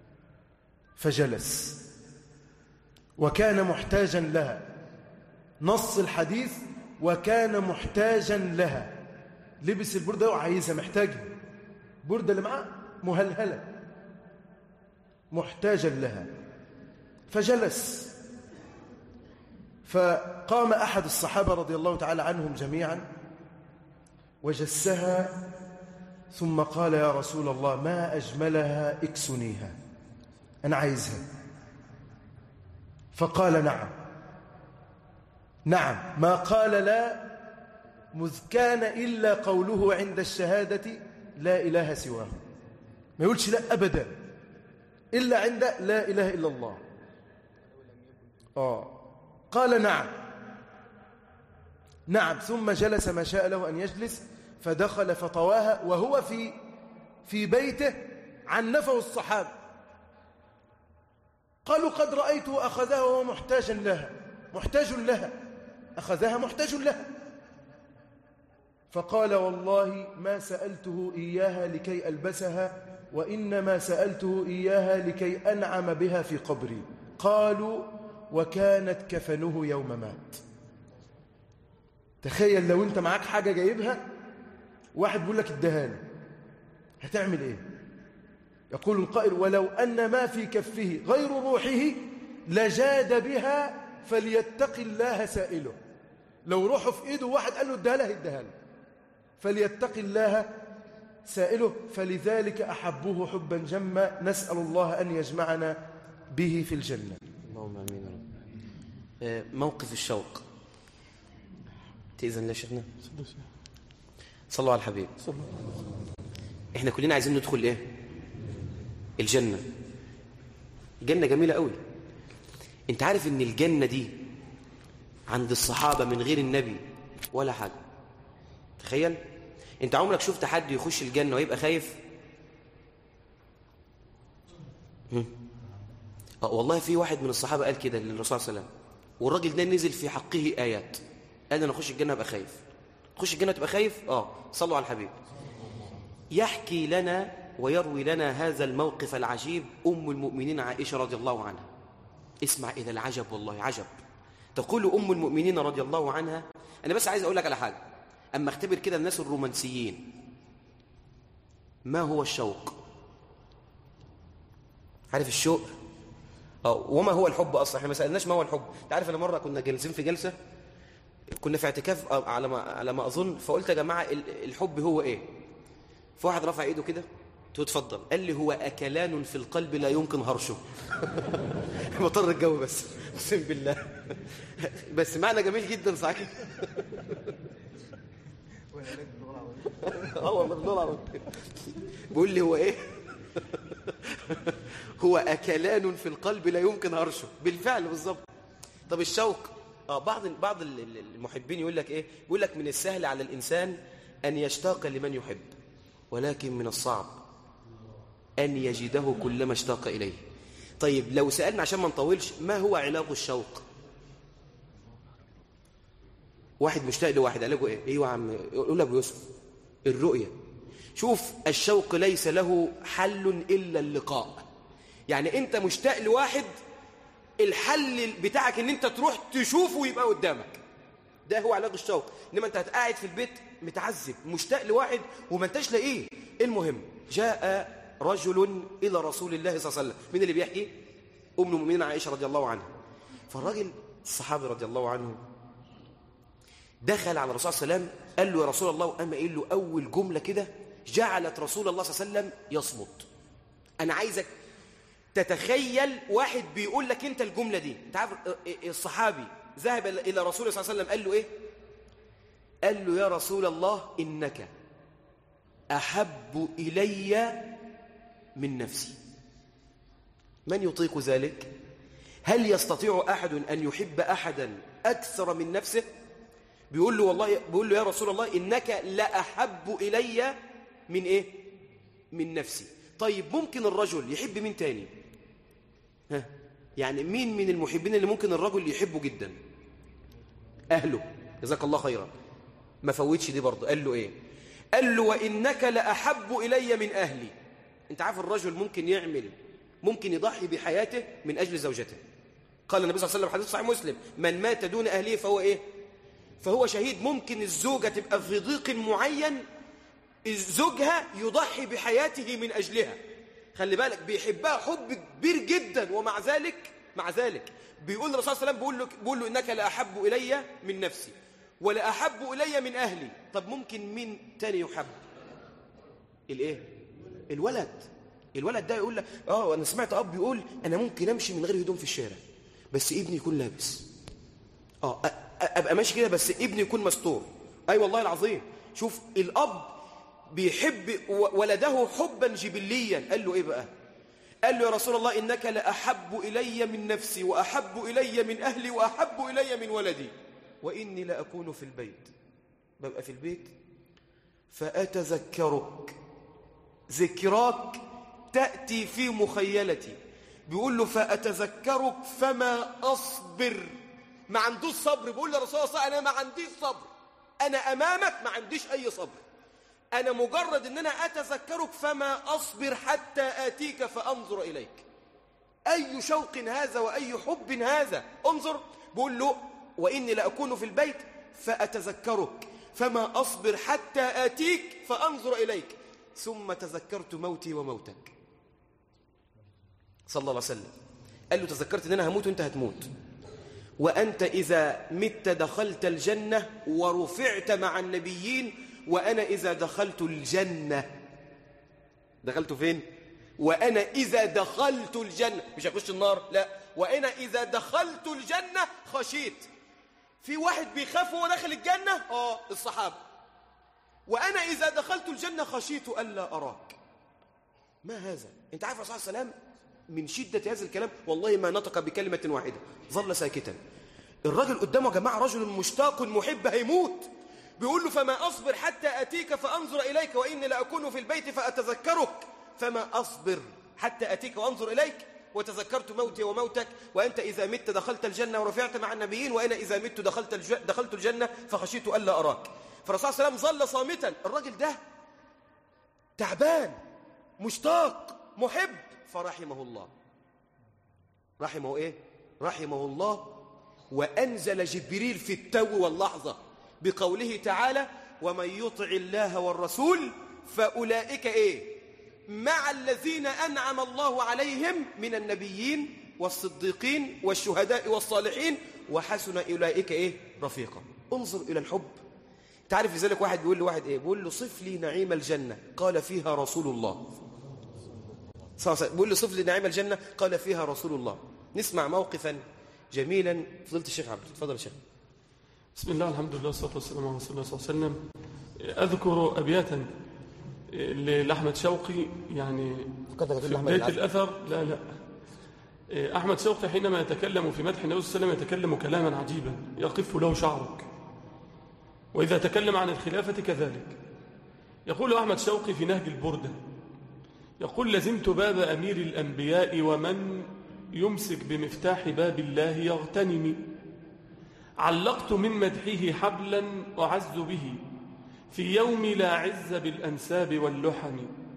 فجلس وكان محتاجا لها، نص الحديث وكان محتاجا لها، لبس البردة وعايزها، محتاجها، بردة اللي معاه مهلهلة، محتاجا لها، فجلس. فقام أحد الصحابة رضي الله تعالى عنهم جميعا وجسها، ثم قال: يا رسول الله، ما أجملها، اكسنيها، أنا عايزها. فقال: نعم نعم، ما قال لا مذ كان إلا قوله عند الشهادة لا إله سواه، ما يقولش لا أبدا إلا عند لا إله إلا الله. قال: نعم نعم. ثم جلس ما شاء له أن يجلس، فدخل فطواها وهو في بيته، عنفه الصحابة، قالوا: قد رأيته أخذها وهو محتاج لها، أخذها محتاج لها. فقال: والله ما سألته إياها لكي ألبسها، وإنما سألته إياها لكي أنعم بها في قبري. قالوا: وكانت كفنه يوم مات. تخيل لو أنت معاك حاجة جايبها، واحد بيقول لك اديها لي، هتعمل إيه؟ يقول القائل: ولو أن ما في كفه غير روحه لجاد بها فليتق الله سائله. لو روحه في إيده واحد قال له اديها له، فليتق الله سائله. فلذلك أحبوه حبا جما، نسأل الله أن يجمعنا به في الجنة. اللهم آمين يا رب. موقف الشوق، تأذن لا شيخنا؟ صلوا على الحبيب. احنا كلنا عايزين ندخل ايه؟ الجنة. الجنة جميلة قوي. انت عارف ان الجنة دي عند الصحابة من غير النبي ولا حاجة. تخيل، انت عمرك شفت حد يخش الجنة ويبقى خايف؟ والله في واحد من الصحابة قال كده للرسول صلى الله عليه وسلم، والراجل ده نزل في حقه آيات، قال أنا أخش الجنة أبقى خايف. تخش الجنة تبقى خايف؟ صلوا على الحبيب. يحكي لنا ويروي لنا هذا الموقف العجيب أم المؤمنين عائشة رضي الله عنها. اسمع إلى العجب، والله عجب. تقول أم المؤمنين رضي الله عنها، أنا بس عايز أقول لك على حاجة، أما اختبر كده الناس الرومانسيين، ما هو الشوق؟ عارف الشوق؟ وما هو الحب أصلا؟ احنا ما سألناش ما هو الحب. تعرف أنا مرة كنا جالسين في جلسة، كنا في اعتكاف على ما أظن، فقلت يا جماعة الحب هو إيه؟ فواحد رفع إيده كده، تفضل، قال لي: هو أكلان في القلب لا يمكن هرشه. مطر الجو بس، اقسم بالله. بس معنى جميل جدا، صحيح. والله بالدولار. بيقول لي: هو ايه؟ هو أكلان في القلب لا يمكن هرشه. بالفعل بالظبط. طب الشوق، بعض المحبين يقول لك ايه؟ يقول لك: من السهل على الإنسان أن يشتاق لمن يحب، ولكن من الصعب أن يجده كلما اشتاق إليه. طيب لو سألنا عشان ما نطولش، ما هو علاج الشوق؟ واحد مشتاق لواحد، علاجه ايه؟ ايوه يا عم، يقول ابو يوسف: الرؤية. شوف، الشوق ليس له حل إلا اللقاء. يعني انت مشتاق لواحد، الحل بتاعك ان انت تروح تشوفه ويبقى قدامك، ده هو علاج الشوق. انما انت هتقعد في البيت متعذب مشتاق لواحد وما انتش لاقيه. المهم، جاء رجل الى رسول الله صلى الله عليه وسلم. مين اللي بيحكي؟ ام المؤمنين عائشه رضي الله عنها. فالراجل الصحابي رضي الله عنه دخل على الرسول صلى الله عليه وسلم، قال له: يا رسول الله. وقام قايل له اول جمله كده جعلت رسول الله صلى الله عليه وسلم يصمت. انا عايزك تتخيل واحد بيقول لك انت الجمله دي. انت عارف الصحابي ذهب الى رسول الله صلى الله عليه وسلم، قال له ايه؟ قال له يا رسول الله إنك أحب إلي من نفسي. من يطيق ذلك؟ هل يستطيع أحد أن يحب أحدا أكثر من نفسه؟ بيقول له يا رسول الله إنك لأحب إلي من إيه؟ من نفسي. طيب ممكن الرجل يحب مين تاني؟ يعني مين من المحبين اللي ممكن الرجل يحبه جدا؟ أهله. جزاك الله خيرا. ما فوتش دي برضه. قال له إيه؟ قال له وإنك لأحب إلي من أهلي. أنت عارف الرجل ممكن يضحي بحياته من أجل زوجته. قال النبي صلى الله عليه وسلم حديث صحيح مسلم من مات دون أهله فهو إيه؟ فهو شهيد. ممكن الزوجة تبقى في ضيق معين زوجها يضحي بحياته من أجلها. خلي بالك بيحبها حب كبير جدا، ومع ذلك بيقول الرسول صلى الله عليه وسلم بيقول له إنك لأحب إلي من نفسي ولأحب إلي من أهلي. طب ممكن مين تاني يحب؟ الإيه؟ الولد ده يقول لك أنا سمعت أب يقول أنا ممكن أمشي من غير هدوم في الشارع بس ابني يكون لابس. أبقى ماشي كده بس ابني يكون مستور. أي والله العظيم. شوف الأب بيحب ولده حبا جبليا. قال له إيه بقى؟ قال له يا رسول الله إنك لأحب إلي من نفسي وأحب إلي من أهلي وأحب إلي من ولدي وإني لأكون في البيت. ببقى في البيت فأتذكرك ذكراك تأتي في مخيلتي. بيقول له فأتذكرك فما أصبر. ما عندوش صبر. بيقول له رسول الله أنا ما عنديش صبر، أنا أمامك ما عنديش أي صبر، أنا مجرد أن أنا أتذكرك فما أصبر حتى آتيك فأنظر إليك. أي شوق هذا وأي حب هذا. انظر. بيقول له وإني لأكون في البيت فأتذكرك فما أصبر حتى آتيك فأنظر إليك ثم تذكرت موتي وموتك. صلى الله عليه وسلم قال له تذكرت أن أنا هموت وأنت هتموت، وأنت إذا مت دخلت الجنة ورفعت مع النبيين، وأنا إذا دخلت الجنة. دخلت فين؟ وأنا إذا دخلت الجنة، مش هخش النار، لا، وأنا إذا دخلت الجنة خشيت. في واحد بيخاف وهو داخل الجنة؟ الصحابة. وأنا إذا دخلت الجنة خشيت ألا أراك. ما هذا؟ أنت عارف الرسول صلى الله عليه وسلم من شدة هذا الكلام والله ما نطق بكلمة واحدة، ظل ساكتا. الرجل قدامه يا جماعة رجل مشتاق محب هيموت. بيقول له فما أصبر حتى أتيك فأنظر إليك وإني لأكون في البيت فأتذكرك فما أصبر حتى أتيك وأنظر إليك وتذكرت موتي وموتك، وأنت إذا مت دخلت الجنة ورفعت مع النبيين، وأنا إذا مت دخلت الجنة فخشيت ألا أراك. فالرسول صلى الله عليه وسلم ظل صامتا. الرجل ده تعبان مشتاق محب، فرحمه الله. رحمه إيه؟ رحمه الله. وأنزل جبريل في التو واللحظة بقوله تعالى ومن يطع الله والرسول فأولئك إيه؟ مع الذين أنعم الله عليهم من النبيين والصديقين والشهداء والصالحين وحسن أولئك إيه؟ رفيقا. انظر إلى الحب. تعرف لذلك واحد بيقول لواحد إيه؟ بيقول له صف لي نعيم الجنة قال فيها رسول الله. بيقول له صف لي نعيم الجنة قال فيها رسول الله. نسمع موقفا جميلا. فضلت الشيخ عبد. تفضل يا شيخ. بسم الله الحمد لله والصلاة والسلام على رسول الله صلى الله عليه وسلم. أذكر أبياتا لأحمد شوقي يعني في بداية الأثر. لا أحمد شوقي حينما يتكلم في مدح النبي صلى الله عليه وسلم يتكلم كلاما عجيبا يقف له شعرك، وإذا تكلم عن الخلافة كذلك. يقول أحمد شوقي في نهج البردة، يقول لزمت باب أمير الأنبياء ومن يمسك بمفتاح باب الله يغتنم، علقت من مدحه حبلا أعز به في يوم لا عز بالأنساب واللحم،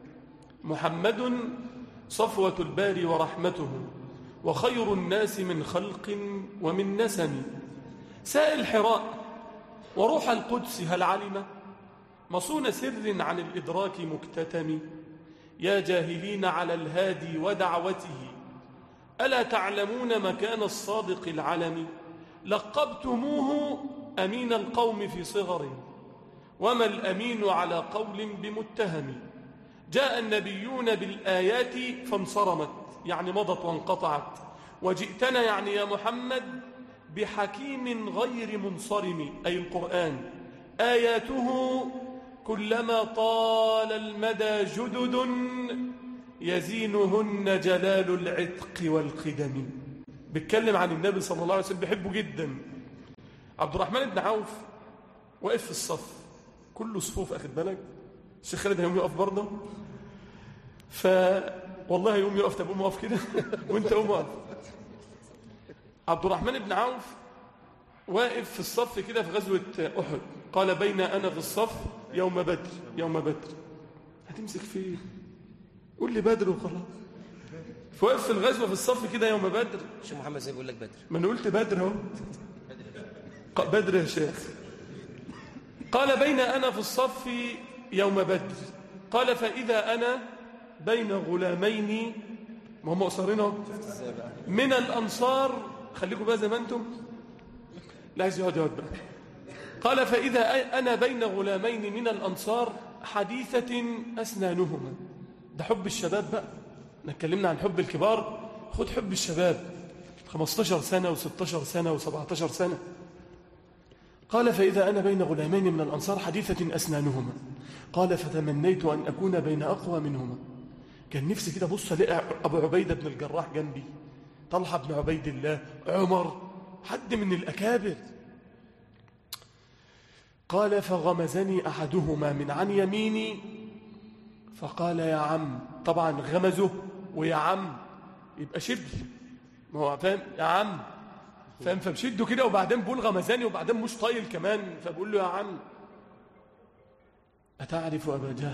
محمد صفوة الباري ورحمته وخير الناس من خلق ومن نسم، سائل حراء وروح القدس هل علم مصون سر عن الإدراك مكتتم، يا جاهلين على الهادي ودعوته ألا تعلمون مكان الصادق العلم، لقبتموه أمين القوم في صغر وما الأمين على قول بمتهم، جاء النبيون بالآيات فانصرمت يعني مضت وانقطعت، وجئتنا يعني يا محمد بحكيم غير منصرم أي القرآن آياته كلما طال المدى جدد يزينهن جلال العتق والقدم. بيتكلم عن النبي صلى الله عليه وسلم، بيحبه جدا. عبد الرحمن بن عوف واقف في الصف، كله صفوف، أخذ بالك. الشيخ خالد هيوم يقف برضه، والله يوم يقف. طب قوم اقف كده وانت قوم اقف. عبد الرحمن بن عوف واقف في الصف كده في غزوة أحد. قال بين أنا في الصف يوم بدر. يوم بدر هتمسك فيه؟ قول لي بدر وخلاص. فواقف في الغزوة في الصف كده يوم بدر. شيخ محمد زي بيقول لك بدر، ما انا قلت بدر اهو. بدر يا شيخ. قال بين أنا في الصف يوم بدر. قال فإذا أنا بين غلامين، ما هم قصرين من الأنصار. خليكم بقى زي ما انتم، لا عايز يقعد بقى. قال فإذا أنا بين غلامين من الأنصار حديثة أسنانهما. ده حب الشباب بقى. نتكلمنا عن حب الكبار، خد حب الشباب 15 سنة و16 سنة و17 سنة. قال فإذا أنا بين غلامين من الأنصار حديثة أسنانهما. قال فتمنيت أن أكون بين أقوى منهما. كان نفسي كده بص ألاقي أبو عبيدة بن الجراح جنبي، طلحة بن عبيد الله، عمر، حد من الأكابر. قال فغمزني أحدهما من عن يميني فقال يا عم. طبعا غمزه ويا عم يبقى شبل، ما هو فاهم يا عم، فاهم؟ فبشده كده، وبعدين بقول غمزاني، وبعدين مش طايل كمان، فبقول له يا عم أتعرف أبا جهل؟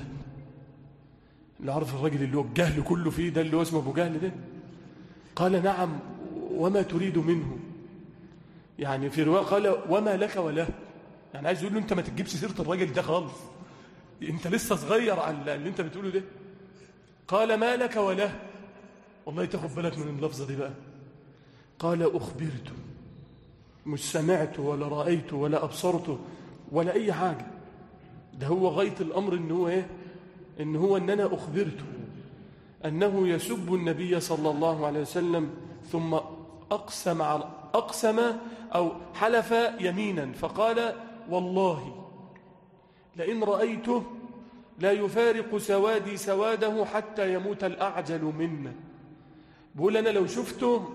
اللي عرف الراجل اللي هو الجهل كله فيه ده، اللي هو اسمه أبو جهل ده. قال نعم وما تريد منه؟ يعني في رواية قال وما لك وله، يعني عايز يقول له انت ما تجيبش سيرة الراجل ده خالص، انت لسه صغير على اللي انت بتقوله ده. قال ما لك وله، والله تاخد بالك من اللفظة دي بقى. قال أخبرت، مش سمعت ولا رأيت ولا أبصرت ولا أي حاجة، ده هو غاية الأمر إن هو إيه؟ إن أنا أخبرته أنه يسب النبي صلى الله عليه وسلم، ثم أقسم أو حلف يمينا فقال والله لئن رأيته لا يفارق سوادي سواده حتى يموت الأعجل منا. بقول أنا لو شفته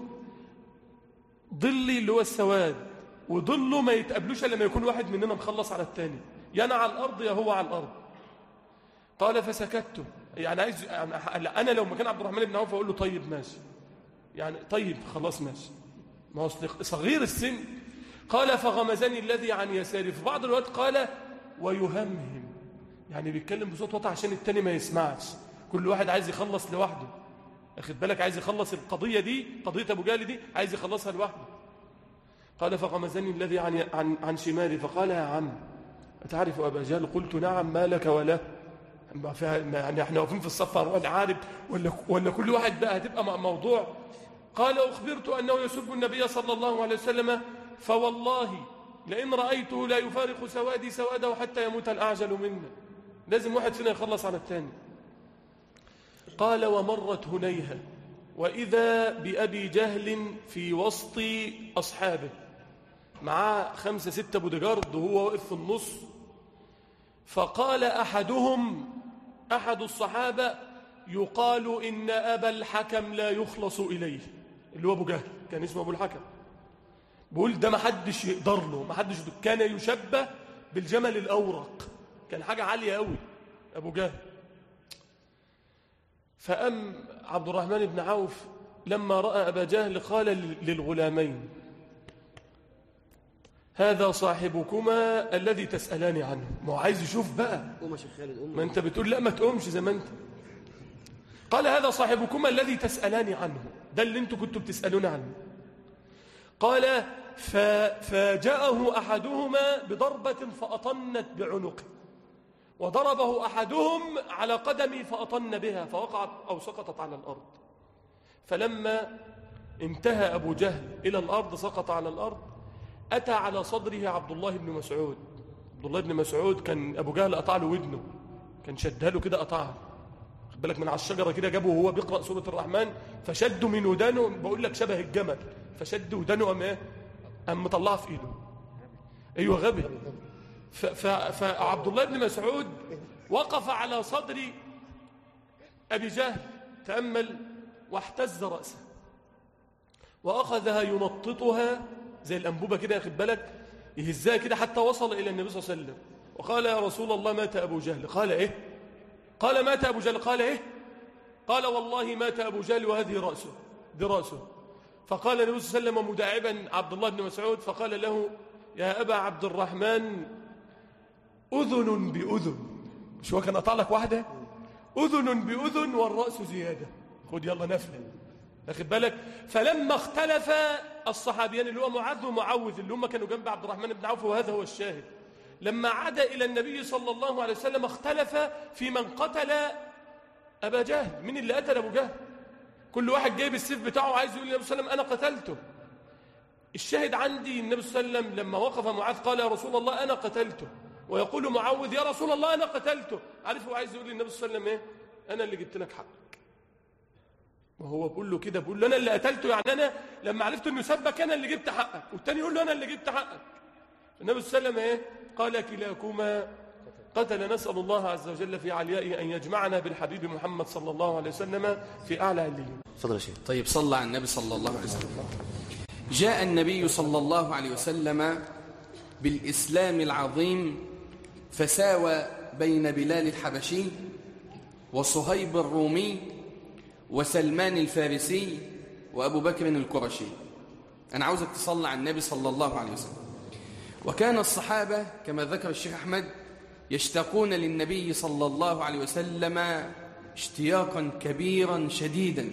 ظلي اللي هو السواد وظله ما يتقابلوش لما يكون واحد مننا مخلص على الثاني، يا أنا على الأرض يا هو على الأرض. قال فسكت، يعني عايز أنا لو مكان عبد الرحمن بن عوف أقول له طيب ماشي، يعني طيب خلاص ماشي، ما هو صغير السن. قال فغمزني الذي عن يساري. في بعض الوقت قال ويهمهم، يعني بيتكلم بصوت واطي عشان التاني ما يسمعش، كل واحد عايز يخلص لوحده، أخذ بالك، عايز يخلص القضية دي، قضية أبو جهل دي عايز يخلصها لوحده. قال فغمزني الذي عن شمالي فقال يا عم أتعرف أبا جهل؟ قلت نعم ما لك وله. يعني احنا واقفين في الصف عارف ولا كل واحد بقى هتبقى موضوع. قال أخبرت أنه يسب النبي صلى الله عليه وسلم فوالله لئن رأيته لا يفارق سوادي سواده حتى يموت الأعجل منا، لازم واحد فينا يخلص على الثاني. قال ومرت هنيهة وإذا بأبي جهل في وسط أصحابه، معاه 5 6 بوديجارد وهو واقف في النص. فقال أحد الصحابة يقال إن أبا الحكم لا يخلص إليه، اللي هو أبو جهل كان اسمه أبو الحكم. بقول ده ما حدش يقدر له، ما حدش، كان يشبه بالجمل الأورق، كان حاجة عالية قوي أبو جهل. فأم عبد الرحمن بن عوف لما رأى أبا جهل قال للغلامين هذا صاحبكما الذي تسألان عنه. ما هو عايز يشوف بقى، قوم يا شيخ خالد قوم، ما انت بتقول لا ما تقومش زي ما انت. قال هذا صاحبكما الذي تسألان عنه، ده اللي انتوا كنتوا بتسألون عنه. قال فجاءه أحدهما بضربة فأطنت بعنقه، وضربه أحدهم على قدمي فأطن بها فوقعت أو سقطت على الأرض. فلما انتهى أبو جهل إلى الأرض سقط على الأرض، أتى على صدره عبد الله بن مسعود. عبد الله بن مسعود كان أبو جهل قطع له ودنه، كان شدها له كده قطعها، خد بالك من على الشجرة كده، جابه وهو بيقرأ سورة الرحمن فشده من ودانه، بقول لك شبه الجمل، فشد ودانه أم مطلعها في إيده. أيوة غبي. فعبد الله بن مسعود وقف على صدر أبي جهل، تأمل واحتز رأسه وأخذها ينططها زي الأنبوبة كده، ياخد بالك، يهزها كده حتى وصل إلى النبي صلى الله عليه وسلم وقال: يا رسول الله مات أبو جهل. قال: إيه؟ قال: مات أبو جهل. قال: إيه؟ قال: والله مات أبو جهل وهذه رأسه، دي رأسه. فقال النبي صلى الله عليه وسلم مداعبا عبد الله بن مسعود فقال له: يا أبا عبد الرحمن، أذن بأذن. مش هو كان قطع لك واحدة؟ أذن بأذن والرأس زيادة. خد يلا نفلا، واخد بالك. فلما اختلف الصحابيان اللي هو معاذ ومعوذ اللي هم كانوا جنب عبد الرحمن بن عوف، وهذا هو الشاهد، لما عاد إلى النبي صلى الله عليه وسلم اختلف في من قتل أبا جهل. مين اللي قتل أبو جهل؟ كل واحد جايب السيف بتاعه عايز يقول للنبي صلى الله عليه وسلم أنا قتلته. الشاهد عندي النبي صلى الله عليه وسلم لما وقف معاذ قال: يا رسول الله أنا قتلته، ويقول معوذ: يا رسول الله أنا قتلته. عارف هو عايز يقول للنبي صلى الله عليه وسلم إيه؟ أنا اللي جبت لك حقك. وهو بيقول له كده، بيقول له أنا اللي قتلته، يعني أنا لما عرفت إنه سبك أنا اللي جبت حقك، والتاني يقول له أنا اللي جبت حقك. النبي صلى الله عليه وسلم إيه؟ قال: كلاكما قتل. نسأل الله عز وجل في عليائه أن يجمعنا بالحبيب محمد صلى الله عليه وسلم في أعلى عليين. تفضل يا شيخ. طيب، صلى على النبي صلى الله عليه وسلم. جاء النبي صلى الله عليه وسلم بالإسلام العظيم فساوى بين بلال الحبشي وصهيب الرومي وسلمان الفارسي وأبو بكر القرشي. أنا عاوزك تصلى على النبي صلى الله عليه وسلم. وكان الصحابة كما ذكر الشيخ أحمد يشتاقون للنبي صلى الله عليه وسلم اشتياقا كبيرا شديدا،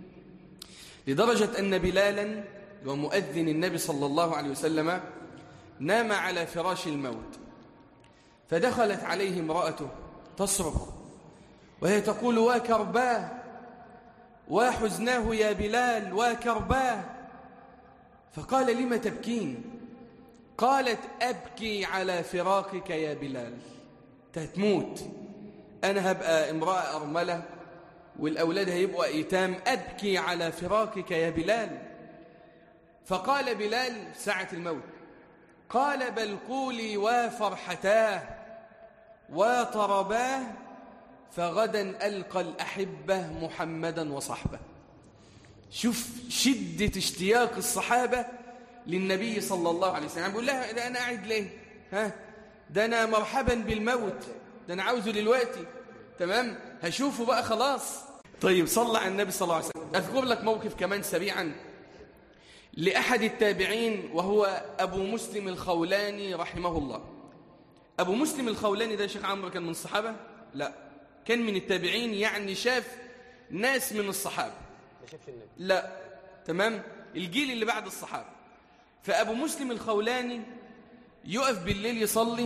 لدرجة أن بلالا ومؤذن النبي صلى الله عليه وسلم نام على فراش الموت، فدخلت عليه امرأته تصرخ وهي تقول: وكرباه وحزناه يا بلال وكرباه. فقال: لم تبكين؟ قالت: أبكي على فراقك يا بلال. هتموت، أنا هبقى امرأة أرملة والأولاد هيبقوا أيتام، أبكي على فراقك يا بلال. فقال بلال ساعة الموت: قال: بل قولي وفرحتاه وطرباه، فغدا ألقى الأحبة محمدا وصحبه. شوف شدة اشتياق الصحابة للنبي صلى الله عليه وسلم. بيقول لها: ده أنا قاعد ليه؟ ده أنا مرحبا بالموت، ده أنا عاوزه دلوقتي، تمام، هشوفه بقى خلاص. طيب، صلى على النبي صلى الله عليه وسلم. أذكر لك موقف كمان سريعا لأحد التابعين، وهو أبو مسلم الخولاني رحمه الله. أبو مسلم الخولاني ده شيخ عمرو كان من الصحابة؟ لا، كان من التابعين، يعني شاف ناس من الصحابة، ما شافش النبي. لا، تمام، الجيل اللي بعد الصحابة. فأبو مسلم الخولاني يقف بالليل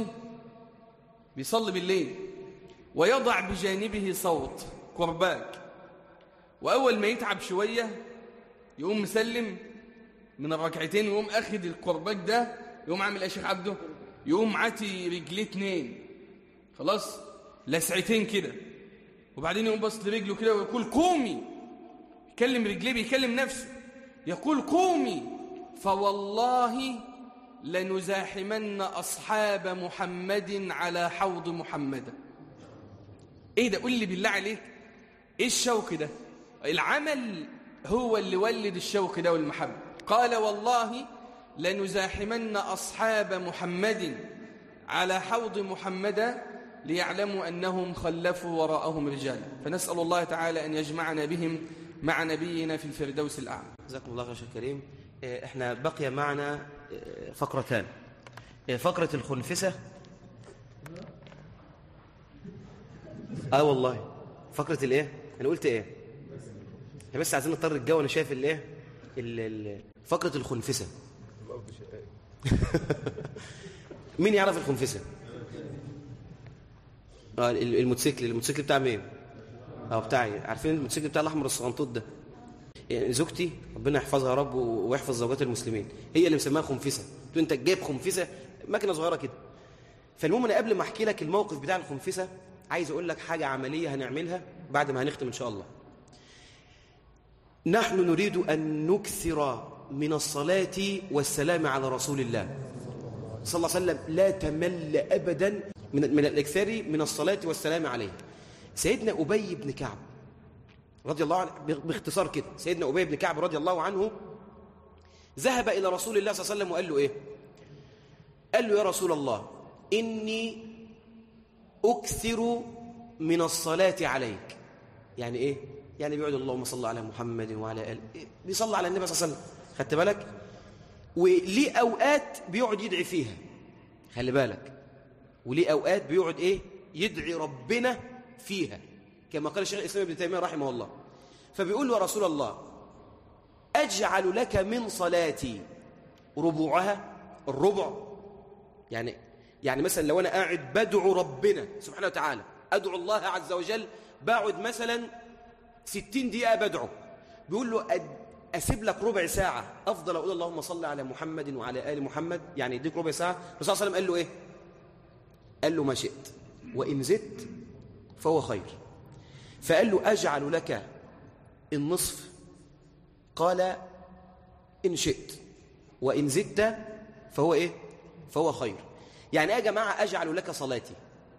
بيصلي بالليل، ويضع بجانبه صوت كرباج، وأول ما يتعب شوية يقوم مسلم من الركعتين، يقوم أخذ الكرباج ده، يقوم عامل يا شيخ عبده، يقوم عاتي رجليه 2 خلاص لسعتين كده، وبعدين يقوم بسط رجله كده ويقول: قومي. يكلم رجليه، بيكلم نفسه، يقول: قومي فوالله لنزاحمن أصحاب محمد على حوض محمد. ايه ده؟ قول لي بالله عليك، ايه الشوق ده؟ العمل هو اللي ولد الشوق ده والمحبة. قال: والله لنزاحمن أصحاب محمد على حوض محمد ليعلموا أنهم خلفوا وراءهم رجالا. فنسأل الله تعالى أن يجمعنا بهم مع نبينا في الفردوس الأعلى. جزاكم الله خير شيخ كريم. احنا بقي معنا فقرتان. فقرة الخنفسة، والله فقرة الايه؟ انا قلت ايه؟ احنا بس عايزين نضطر الجو. انا شايف الايه؟ فقرة الخنفسة. مين يعرف الخنفسة؟ الموتوسيكل بتاع مين؟ بتاعي. عارفين الموتوسيكل بتاع الاحمر الصغنطوط ده؟ يعني زوجتي ربنا يحفظها يا رب ويحفظ زوجات المسلمين، هي اللي مسماها خنفسة. تقول انت جايب خنفسة، ماكينه صغيره كده. فالمهم انا قبل ما احكي لك الموقف بتاع الخنفسة عايز اقول لك حاجة عملية هنعملها بعد ما هنختم ان شاء الله. نحن نريد ان نكثر من الصلاة والسلام على رسول الله صلى الله عليه وسلم لا تمل أبدا من الإكثار من الصلاة والسلام عليه. سيدنا أبي بن كعب رضي الله عنه، باختصار كده، سيدنا أبي بن كعب رضي الله عنه ذهب إلى رسول الله صلى الله عليه وسلم وقال له إيه؟ قال له: يا رسول الله، إني أكثر من الصلاة عليك. يعني إيه؟ يعني بيقعد اللهم صل على محمد وعلى آله، بيصلي على النبي صلى الله عليه وسلم، خدت بالك؟ وليه أوقات بيقعد يدعي فيها، خلي بالك، وليه أوقات بيقعد إيه؟ يدعي ربنا فيها، كما قال الشيخ الإسلام ابن تيمية رحمه الله. فبيقول له: يا رسول الله، أجعل لك من صلاتي ربعها، الربع يعني مثلا لو أنا قاعد بدعو ربنا سبحانه وتعالى، أدعو الله عز وجل، بقعد مثلا 60 دقيقة بدعو، بيقول له: أسيب لك ربع ساعة أفضل أقول اللهم صل على محمد وعلى آل محمد، يعني يديك ربع ساعة. الرسول صلى الله عليه وسلم قال له إيه؟ قال له: ما شئت، وإن زدت فهو خير. فقال له: أجعل لك النصف؟ قال: إن شئت، وإن زدت فهو إيه؟ فهو خير. يعني إيه يا جماعة أجعل لك صلاتي؟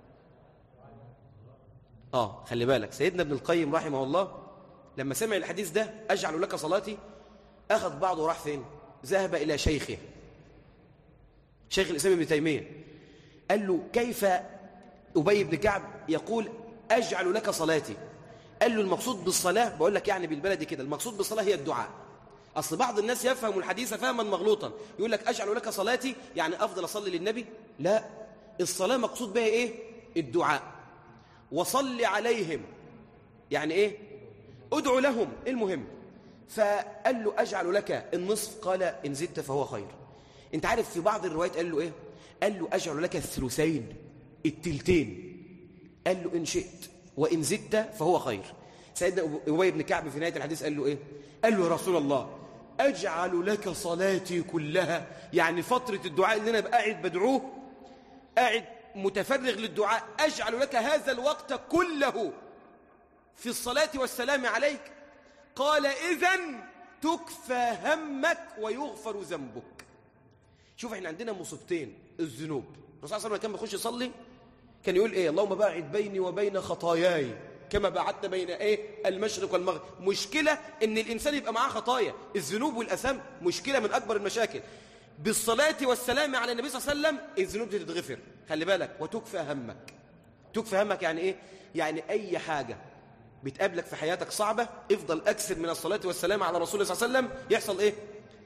خلي بالك، سيدنا ابن القيم رحمه الله لما سمع الحديث ده أجعل لك صلاتي، أخذ بعضه وراح فين؟ ذهب إلى شيخه، شيخ الإسلام ابن تيمية، قال له: كيف أبي بن كعب يقول أجعل لك صلاتي؟ قال له: المقصود بالصلاة، بقول لك يعني بالبلدي كده، المقصود بالصلاة هي الدعاء. أصل بعض الناس يفهم الحديث فهما مغلوطا، يقول لك أجعل لك صلاتي يعني أفضل أصلي للنبي. لا، الصلاة مقصود بها إيه؟ الدعاء. وصل عليهم يعني إيه؟ ادعو لهم، المهم. فقال له: أجعل لك النصف؟ قال: إن زدت فهو خير. أنت عارف في بعض الروايات قال له إيه؟ قال له: أجعل لك الثلثين، التلتين. قال له: إن شئت وإن زدت فهو خير. سيدنا أبي بن كعب في نهاية الحديث قال له إيه؟ قال له: يا رسول الله، أجعل لك صلاتي كلها، يعني فترة الدعاء اللي أنا قاعد بدعوه، قاعد متفرغ للدعاء، أجعل لك هذا الوقت كله في الصلاة والسلام عليك؟ قال: إذن تكفى همك ويغفر ذنبك. شوف، احنا عندنا مصيبتين: الذنوب. الرسول صلى الله عليه وسلم كان بيخش يصلي كان يقول ايه؟ اللهم باعد بيني وبين خطاياي كما بعدت بين المشرق والمغرب. مشكلة ان الانسان يبقى معاه خطايا، الذنوب والاثام مشكلة من اكبر المشاكل. بالصلاة والسلام على النبي صلى الله عليه وسلم الذنوب دي تتغفر، خلي بالك. وتكفى همك. تكفى همك يعني ايه؟ يعني اي حاجة بتقابلك في حياتك صعبة، افضل اكثر من الصلاة والسلام على رسول الله صلى الله عليه وسلم، يحصل ايه؟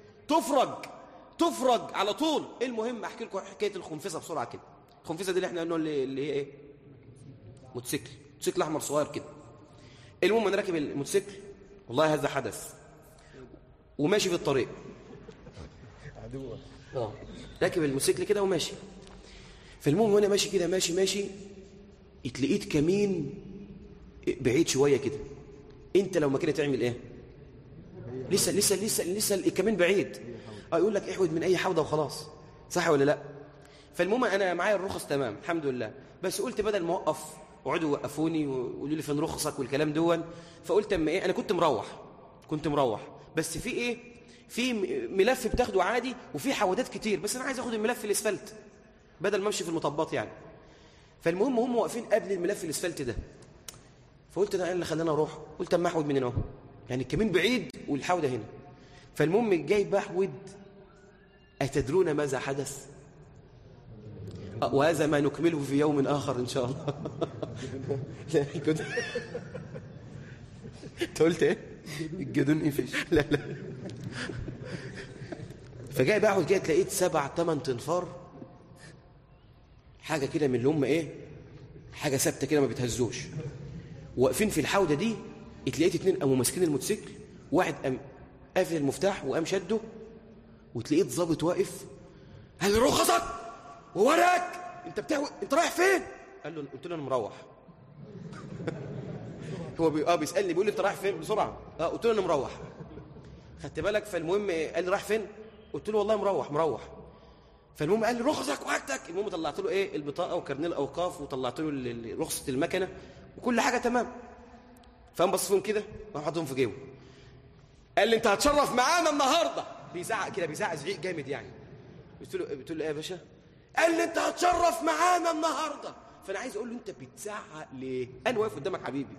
تفرج على طول. المهم احكي لكم حكاية الخنفسة بسرعة كده. الخنفسة دي اللي احنا قلنا اللي هي ايه؟ موتوسيكل احمر صغير كده. المهم انا راكب الموتوسيكل، والله هذا حدث، وماشي في الطريق، راكب الموتوسيكل كده وماشي. فالمهم وانا ماشي كده، ماشي اتلقيت كمين بعيد شويه كده. انت لو مكاني تعمل ايه؟ لسه الكمين بعيد، يقول لك احود من اي حوضه وخلاص، صح ولا لا؟ فالمهم انا معايا الرخص تمام الحمد لله، بس قلت بدل ما اوقف وقعدوا يوقفوني ويقولوا لي فين رخصك والكلام دون، فقلت اما ايه، انا كنت مروح بس في ايه، في ملف بتاخده عادي وفي حوادات كتير، بس انا عايز اخد الملف الاسفلت بدل ما امشي في المطبات يعني. فالمهم هم واقفين قبل الملف الاسفلت ده، فقلت ده اللي خلاني اروح، قلت اما احود من هنا اهو، يعني الكمين بعيد والحوده هنا. فالمهم جاي بحود، اتدرون ماذا حدث؟ وهذا ما نكمله في يوم آخر إن شاء الله. لا الجدن، أنت قلت إيه؟ الجدن إيفيش. لا فجاي بقعد كده تلاقيت 7-8 تنفار، حاجة كده من اللي هم إيه؟ حاجة ثابتة كده ما بتهزوش، واقفين في الحوضة دي. اتلاقيت 2 قاموا ماسكين الموتوسيكل، واحد قام قافل المفتاح وقام شده، وتلاقيت ضابط واقف، هل رخصك؟ ووراك انت رايح فين؟ قال له، قلت له انا مروح. هو بيسالني بيقول لي انت رايح فين بسرعه؟ قلت له انا مروح، خدت بالك؟ فالمهم قال لي رايح فين؟ قلت له والله مروح. فالمهم قال لي رخصك وحاجتك. المهم طلعت له ايه، البطاقه وكارنيه الاوقاف، وطلعت له رخصه المكنه وكل حاجه تمام. فقام بص فيهم كده وحطهم في جيبه، قال لي انت هتشرف معانا النهارده. بيزعق كده، بيزعق زعيق جامد يعني. قلت له ايه يا باشا؟ قال لي انت هتشرف معانا النهارده. فانا عايز اقول له انت بتزعق ليه؟ انا واقف قدامك حبيبي.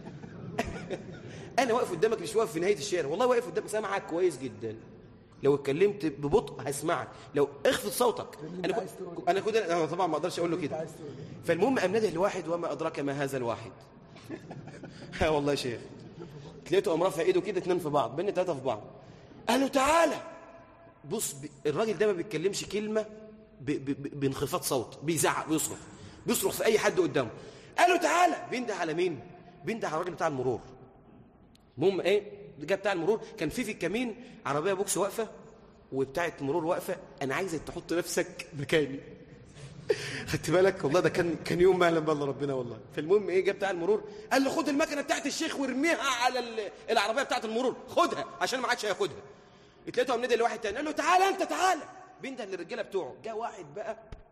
انا واقف قدامك، مش واقف في نهايه الشارع، والله واقف قدامك سامعك كويس جدا. لو اتكلمت ببطء هسمعك، لو اخفض صوتك. انا طبعا ما اقدرش اقول له كده. فالمهم قام نادى الواحد، وما ادراك ما هذا الواحد. ها والله يا شيخ، لقيته قام رافع ايده كده، 2 في بعض، بين 3 في بعض. قال له تعالى بص. الراجل ده ما بيتكلمش كلمه بانخفاض صوت، بيزعق بيصرخ في اي حد قدامه. قال له تعالى. بينده على مين؟ بينده على الراجل بتاع المرور. المهم ايه، جاب بتاع المرور، كان في الكمين عربيه بوكس واقفه وبتاعه المرور واقفه. انا عايزك تحط نفسك مكاني. خدت بالك؟ والله ده كان يوم ما يعلم بالله ربنا والله. فالمهم ايه، جاب بتاع المرور، قال له خد المكنه بتاعت الشيخ وارميها على العربيه بتاعت المرور، خدها عشان ما عادش هياخدها. اتلقيته قام نادي لواحد تاني، قال له تعالى انت تعالى. بينده للرجاله بتوعه. جه واحد بقى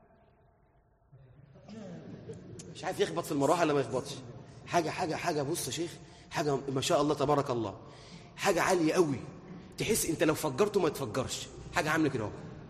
مش عارف يخبط في المروحه ولا ما يخبطش. حاجه بص يا شيخ، حاجه ما شاء الله تبارك الله، حاجه عاليه قوي، تحس انت لو فجرته ما تفجرش، حاجه عامله كده اهو.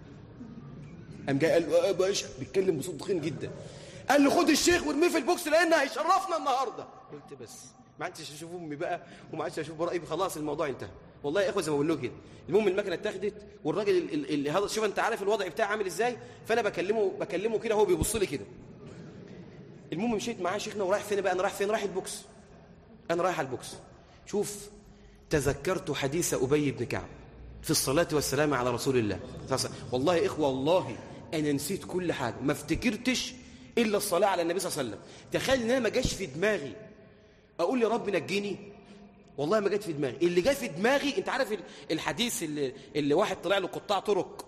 قام جاي قال له يا باشا، بيتكلم بصوت ضخم جدا، قال له خد الشيخ وارميه في البوكس لان هيشرفنا النهارده. قلت بس ما عادش اشوف امي بقى وما عادش اشوف برايي، خلاص الموضوع انتهى. والله يا اخوه زي ما بقول له كده. المهم المكنه اتاخدت، والراجل اللي هذا شوف انت عارف الوضع بتاعي عامل ازاي، فانا بكلمه كده، هو بيبص لي كده. المهم مشيت معاه شيخنا، ورايح فين بقى؟ انا رايح فين؟ رايح البوكس. انا رايح على البوكس. شوف، تذكرت حديث ابي بن كعب في الصلاه والسلام على رسول الله. والله يا اخوه، والله انا نسيت كل حاجه، ما افتكرتش الا الصلاه على النبي صلى الله عليه وسلم. تخيل ان انا ما جاش في دماغي اقول يا رب نجيني، والله ما جت في دماغي. اللي جاي في دماغي، انت عارف الحديث اللي واحد طلع له قطاع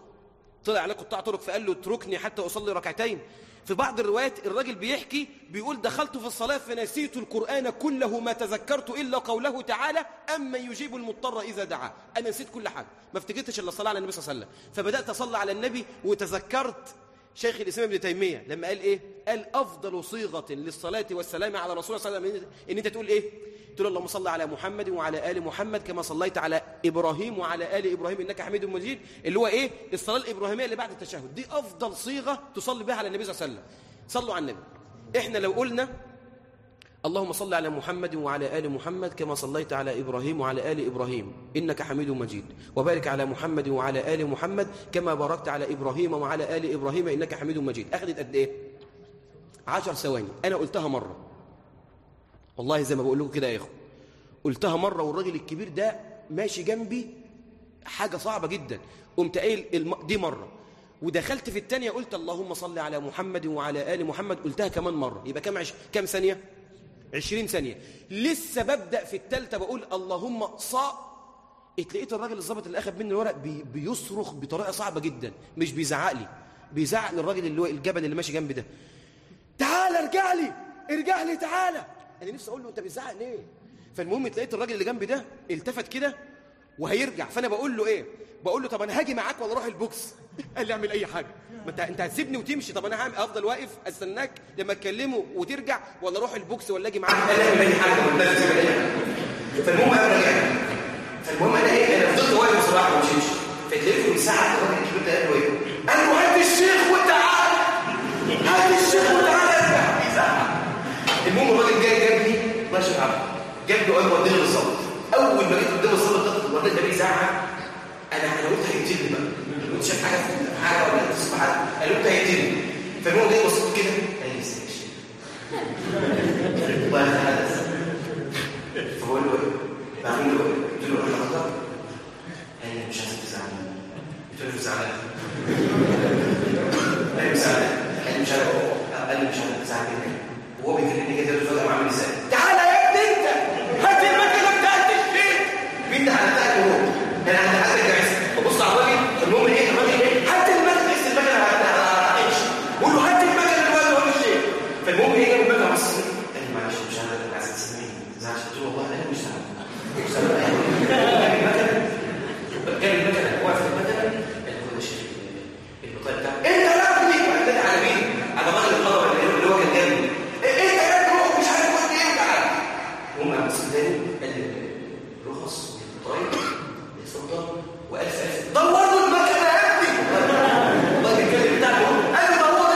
طرق، فقال له اتركني حتى اصلي ركعتين. في بعض الروايات الراجل بيحكي بيقول دخلت في الصلاة فنسيت القرآن كله، ما تذكرت إلا قوله تعالى أما يجيب المضطر إذا دعاه. أنا نسيت كل حاجة، ما افتكرتش إلا الصلاة على النبي صلى الله عليه وسلم. فبدأت أصلي على النبي، وتذكرت شيخ الإسلام ابن تيمية لما قال إيه؟ قال أفضل صيغة للصلاة والسلام على رسول الله صلى الله عليه وسلم إن أنت تقول إيه؟ تقول اللهم صل على محمد وعلى آل محمد كما صليت على إبراهيم وعلى آل إبراهيم إنك حميد مجيد، اللي هو إيه؟ الصلاة الإبراهيمية اللي بعد التشهد. دي أفضل صيغة تصلي بها على النبي صلى الله عليه وسلم. صلوا على النبي. إحنا لو قلنا اللهم صل على محمد وعلى آل محمد كما صليت على إبراهيم وعلى آل إبراهيم إنك حميد مجيد، وبارك على محمد وعلى آل محمد كما باركت على إبراهيم وعلى آل إبراهيم إنك حميد مجيد. أخذت قد إيه؟ 10 ثواني. أنا قلتها مرة، والله زي ما بقول لكم كده يا إخوة، قلتها مرة والراجل الكبير ده ماشي جنبي، حاجة صعبة جدا. قمت قايل دي مرة، ودخلت في الثانية قلت اللهم صل على محمد وعلى آل محمد، قلتها كمان مرة، يبقى كم ثانية؟ 20 ثانية. لسه ببدأ في الثالثة بقول اللهم اتلقيت الراجل الضابط اللي أخذ مني الورق بيصرخ بطريقة صعبة جدا، مش بيزعق لي، بيزعق للراجل اللي هو الجبل اللي ماشي جنبي ده. تعالى ارجع لي تعالى. أنا نفسي أقول له أنت بتزعق ليه؟ فالمهم اتلقيت الراجل اللي جنبي ده التفت كده وهيرجع، فأنا بقول له إيه؟ بقول له طب أنا هاجي معاك ولا أروح البوكس؟ قال لي اعمل أي حاجة. ما انت هتسيبني وتمشي، طب انا افضل واقف استناك لما تكلمه وترجع، ولا اروح البوكس ولا اجي معاك؟ قال لي اعمل اي حاجه ولا لازم اعمل اي حاجه. فالمهم انا رجعت، انا فضلت واقف بصراحه ما مشيتش. فتلاقيته بيساعد الراجل الكبير ده، قال له ايه؟ قال له هات الشيخ وتعالى، ارجع. بيزعق. المهم الراجل جابني ماشي معاه، جاب له قال وديني بالظبط. اول ما جيت قدام الظابط ده الراجل ده بيزعق، انا قلت هيقتلني بقى، كنت شايف حاجه ولا تسمع حاجه، قال له انت هيقتلني. فالمهم جاي بصيت كده، قال لي ازاي يا شيخ؟ والله انا حدث. فبقول له ايه؟ بعمل له ايه؟ قلت له انا غلطان. قال لي مش عايزك تزعلني. قلت له مش زعلان. قال لي مش زعلان. قال لي مش عارف. قال لي مش عارف تزعلني. وهو بيكلمني كده فجاه عامل ازاي؟ تعالى يا ابني انت، هات المكنه بتاعت الشيخ. مين ده على بتاعك هو؟ انا عند حد جاهز. ببص على الراجل، المهم ايه؟ الراجل ايه؟ هات المكنه، قيس المكنه على ايش؟ قول له هات المكنه اللي هو الشيخ. فالمهم ايه؟ جاب المكنه بص قال لي معلش مش عارف انا عايز تسمعني. زعلت. قلت له والله انا مش زعلان. جاب المكنه واقف في المكنه، قال لي خد يا شيخ البطاقه بتاعتك. انت يا ابني وعدت على مين؟ على الراجل القدر اللي هو كان جنبي. انت يا ابني مش عارف قلت ايه تعالى. المهم قام بص تاني قال لي رخص البطاقه اتفضل، والف دوروا المكنه يا ابني. والله الكلام بتاعه قال لي دوروا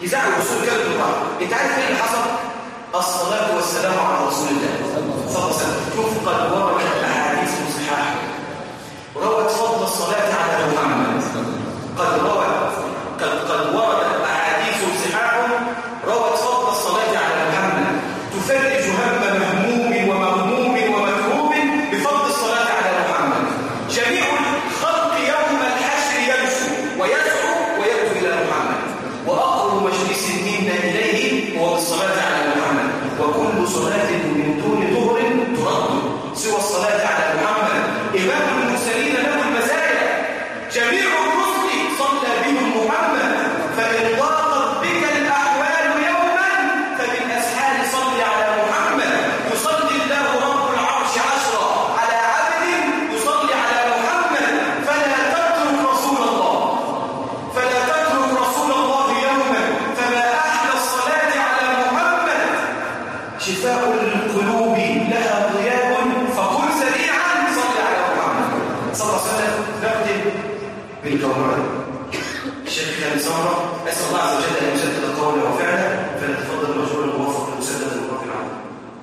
يزعل الرسول كلمة بالراحة. أنت عارف إيه اللي حصل؟ الصلاة والسلام على رسول الله صلى الله عليه وسلم. شوف قد وردت أحاديث صحيحة روت فضل الصلاة على محمد. قد وردت أحاديث صحيحة روت فضل الصلاة على محمد تفرج هم مهموم ومغموم ومكروب بفضل الصلاة على محمد. جميع الخلق يوم الحشر يمشوا ويدعو ويدعو إلى محمد، وأقرب مجلس منا إليه هو بالصلاة على محمد. وكل صلاة من دون ظهر ترد سوى الصلاة على محمد. إمام المرسلين له المزايا، جميع الرسل صلى بهم محمد. فإن ضاقت بك الأحوال يوما فبالأسحار صل على محمد. يصلي الله رب العرش 10 على عبد يصلي على محمد. فلا تترك رسول الله، فلا تترك رسول الله يوما. فما أحلى الصلاة على محمد. شفاء القلوب لها ضياء فقل سريعا صل على محمد صلى الله عليه وسلم. نختم بالجوهرة الشيخ خالد سمرة. أسأل الله عز وجل أن يسدد قوله وفعله، فليتفضل المشهور الموفق المسدد الموفق العام.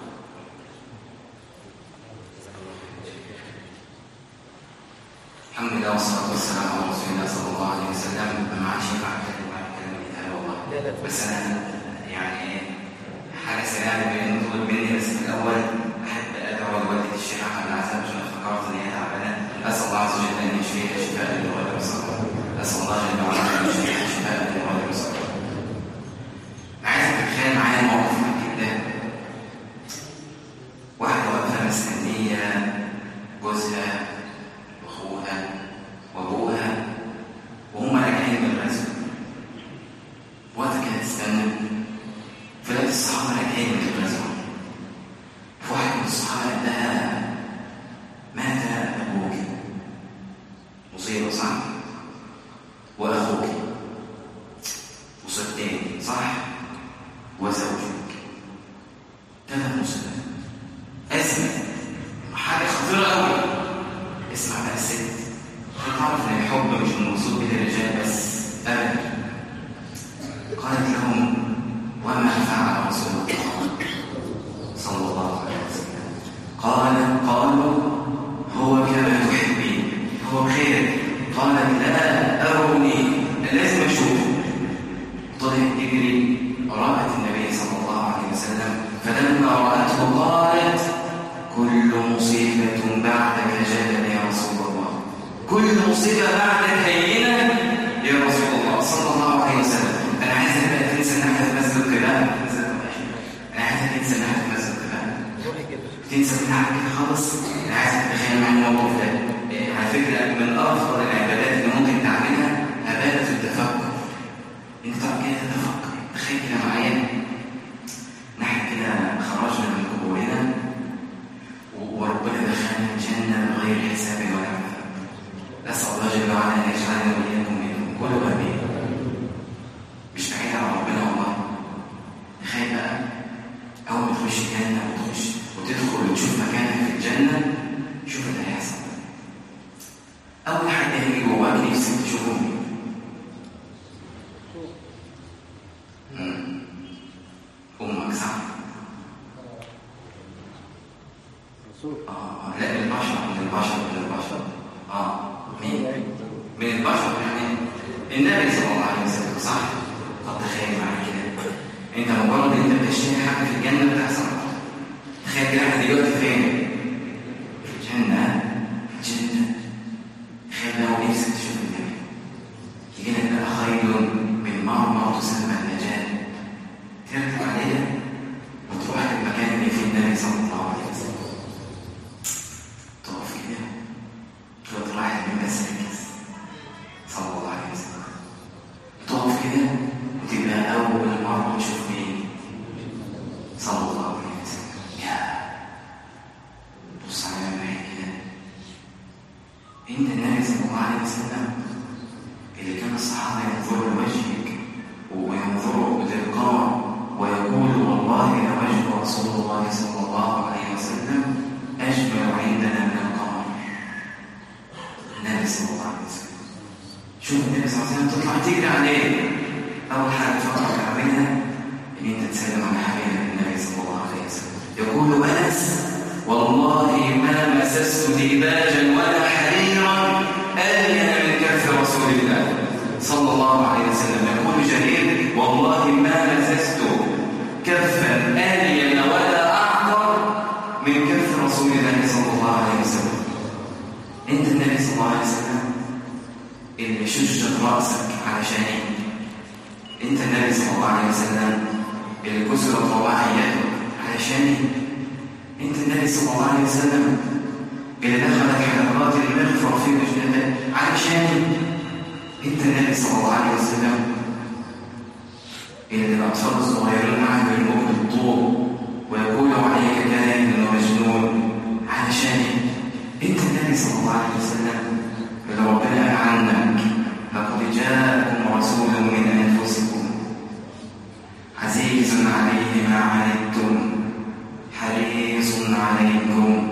الحمد لله والصلاة والسلام على رسول الله صلى الله عليه وسلم. ما عادش ينفع أتكلم عن كلمة كتاب والله، بس أنا يعني حاجة سريعة بين طول مني. بس الأول أحب أدعو لوالدة الشيخ أحمد العزام عشان فكرت إن هي تعبانة. أسأل الله عز وجل أن يشفيها شفاء لغير وسقط. أسأل الله جل وعلا أن يشفيها شفاء لغير وسقط. عايزك تتخيل معايا موقف جدا. واحدة واقفة مستنية جوزها وأخوها وأبوها وهم راجعين من الغزو. وقت كانت تستنى فلقيت الصحابة راجعين من الغزو. فواحد من الصحابة قال لها مات أبوك، مصيبة صح؟ وأخوك مصيبتين صح؟ وزوجك 3 مصيبات. أزمة حاجة خطيرة أوي. اسمع بقى الست، تعرف إن الحب مش المقصود به الرجال بس أبدا. قالت لهم وما فعل رسول الله صلى الله عليه وسلم؟ قالوا هو كما تحبين، هو خير. قالت لا أروني، لازم أشوفه. طلعت تجري رأت النبي صلى الله عليه وسلم، فلما رأته قالت كل مصيبة بعدك جلل يا رسول الله، كل مصيبة بعدك هينة يا رسول الله صلى الله عليه وسلم. أنا عايزك بقى تنسى ناحية مسجد القباء. أنا عايزك تنسى ناحية مسجد القباء، تنسى من حاجة خالص. أنا عايزك تتخيل معايا الموقف ده. على فكرة من أفضل العبادات اللي ممكن تعملها عبادة التفكر. أنت تقعد كده تتفكر، تخيل كده معايا نحن كده خرجنا من قبورنا وربنا دخلنا الجنة بغير حساب ولا عذاب. أسأل الله جل وعلا أن يجعلنا وإياكم منهم. كلوا آمين. مش بعيد عن ربنا والله. تخيل بقى أول ما تخش الجنة وتدخل وتشوف مكانك في الجنة، شوف اللي هيحصل. أول حد هيجي جواك نفسك تشوفه مين؟ أمك صح؟ لا من البشر مين؟ من البشر يعني النبي صلى الله عليه وسلم صح؟ طب تخيل معايا كده، انت مجرد ان انت بتشتري حاجه في الجنه بتحصل. تخيل كده احنا دلوقتي فين؟ في الجنه. تخيل لو نفسك تشوف النبي يجي لك بقى خير من مرمى تسمى النجاه، تركب عليها وتروح للمكان اللي فيه النبي صلى الله عليه وسلم. تقف كده تقعد رايح بمسلك صلى الله عليه وسلم، تقف كده وتبقى أول مرة تشوف مين؟ صلى الله عليه وسلم. يا بص على معايا كده، أنت النبي صلى الله عليه وسلم اللي كان الصحابة ينظروا لوجهك وينظروا للقمر ويقولوا والله لوجه رسول الله صلى الله عليه وسلم أجمل عندنا من القمر. النبي صلى الله عليه وسلم، شوف النبي صلى الله عليه وسلم تطلع تجري عليه. أول حاجة فقط تسلم على حبيبك النبي صلى الله عليه وسلم. يقول أنس: والله ما مسست ديباجا ولا حريرا ألين من كف رسول الله صلى الله عليه وسلم. يقول جرير: والله ما مسست كفا ألين ولا أعطر من كف رسول الله صلى الله عليه وسلم. أنت النبي صلى الله عليه وسلم اللي شجت رأسك علشانه. أنت النبي صلى الله عليه وسلم اللي كسرت رباعيتك علشانه. أنت النبي صلى الله عليه وسلم اللي دخلت حلقات المغفر في وجهك علشانه. أنت النبي صلى الله عليه وسلم اللي الأطفال الصغيرين معه يلقوا بالطوب ويقولوا عليك كائن ومجنون علشانه. أنت النبي صلى الله عليه وسلم اللي ربنا قال عنك: لقد جاءكم رسول من أنفسكم عزيز عليه ما عنتم حريص عليكم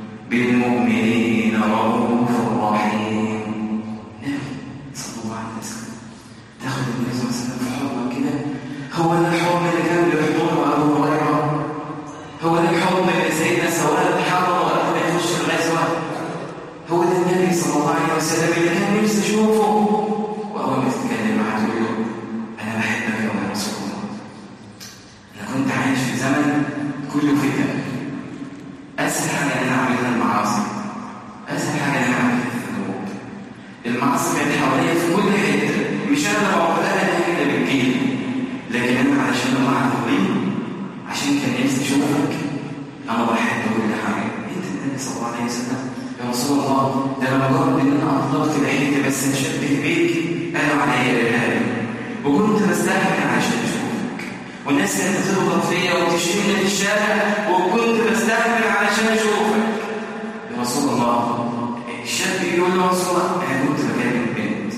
بالمؤمنين رؤوف رحيم. النبي صلى الله عليه وسلم تاخد النبي صلى الله عليه وسلم في حضنك كده. هو ده الحضن اللي كان بيحضنه أبو هريرة؟ هو ده الحضن اللي سيدنا سواد حضنه قبل ما يخش الغزوة؟ هو ده النبي صلى الله عليه وسلم اللي كان نفسي أشوفه؟ وأول ما تتكلم معاه تقول له: أنا بحبك يا رسول الله. أنا كنت عايش في زمن كله فتن. أسهل حاجة أنا أعملها المعاصي، أسهل حاجة أنا أعملها الذنوب. المعاصي كانت حواليا في كل حتة، مش أنا بعملها هي اللي بتجيلي، لكن أنا علشان الله عظيم، عشان كان نفسي أشوفك، أنا بحب كل حاجة. أنت النبي صلى الله عليه وسلم يا رسول الله، ده أنا مجرد إن أنا أطلقت لحيتي بس أشبه بيك قالوا عليا إرهابي، وكنت بستحمل عشان أشوفك، والناس كانت تضغط فيا وتشتمني في الشارع وكنت بستحمل علشان أشوفك يا رسول الله. الشاب يقول له: يا رسول الله أنا كنت بكلم بنت،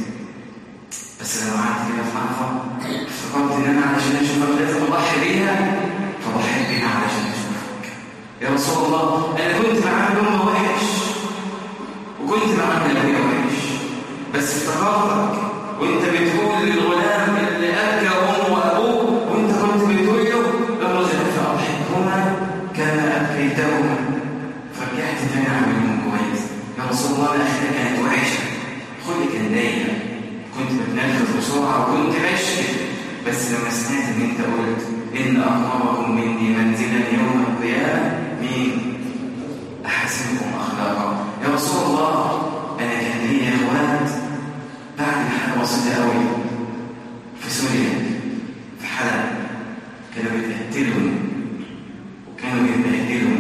بس لما قعدت كده في عرفة افتكرت إن أنا علشان أشوفك لازم أضحي بيها، فضحيت بيها علشان أشوفك يا رسول الله. أنا كنت بعمل أمه وحش وكنت بعمل أبويا وحش، بس افتكرتك وأنت بتقول للغلام اللي أبكى أمه وأبوه وأنت كنت بتقول له: ارجع فأضحكهما كما أبكيتهما، فرجعت تاني أعملهم كويس يا رسول الله. الآخرة كانت وحشة، خلقي كان ضيق، كنت بتنفذ بسرعة وكنت بشكي، بس لما سمعت إن أنت قلت: إن أقربكم مني منزلا يوم القيامة مين؟ أحسنكم أخلاقا يا رسول الله. أنا كان لي إخوات بعد حاجة بسيطة قوي في سوريا في حلب، كانوا بيتقتلون وكانوا بيتبهدلون.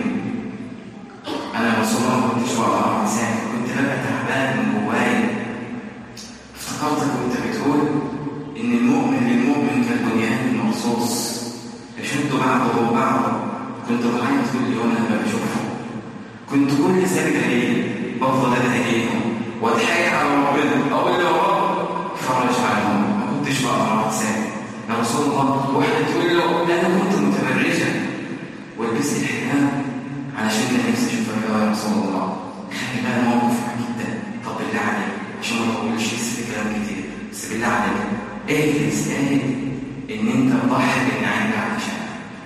أنا رسول الله ما كنتش بقرا لساني، كنت ببقى تعبان من جوايا. افتكرتك وأنت بتقول إن المؤمن للمؤمن كالبنيان المرصوص يشد بعضه بعضا. كنت بعيط كل يوم لما بشوفهم، كنت كل سجدة ليه بفضل أدعيهم وأتحايل على ربنا، أقول له: يا رب فرج عنهم. ما كنتش بقرا لساني يا رسول الله. واحدة تقول له: أنا كنت متبرجة ولبست الحجاب علشان كان نفسي أشوفك يا رسول الله. خلي بقى موقف جدا. طب بالله عليك عشان ما تقولش لسه كلام كتير، بس بالله عليك إيه اللي يستاهل إن أنت تضحي بالنعيم علشان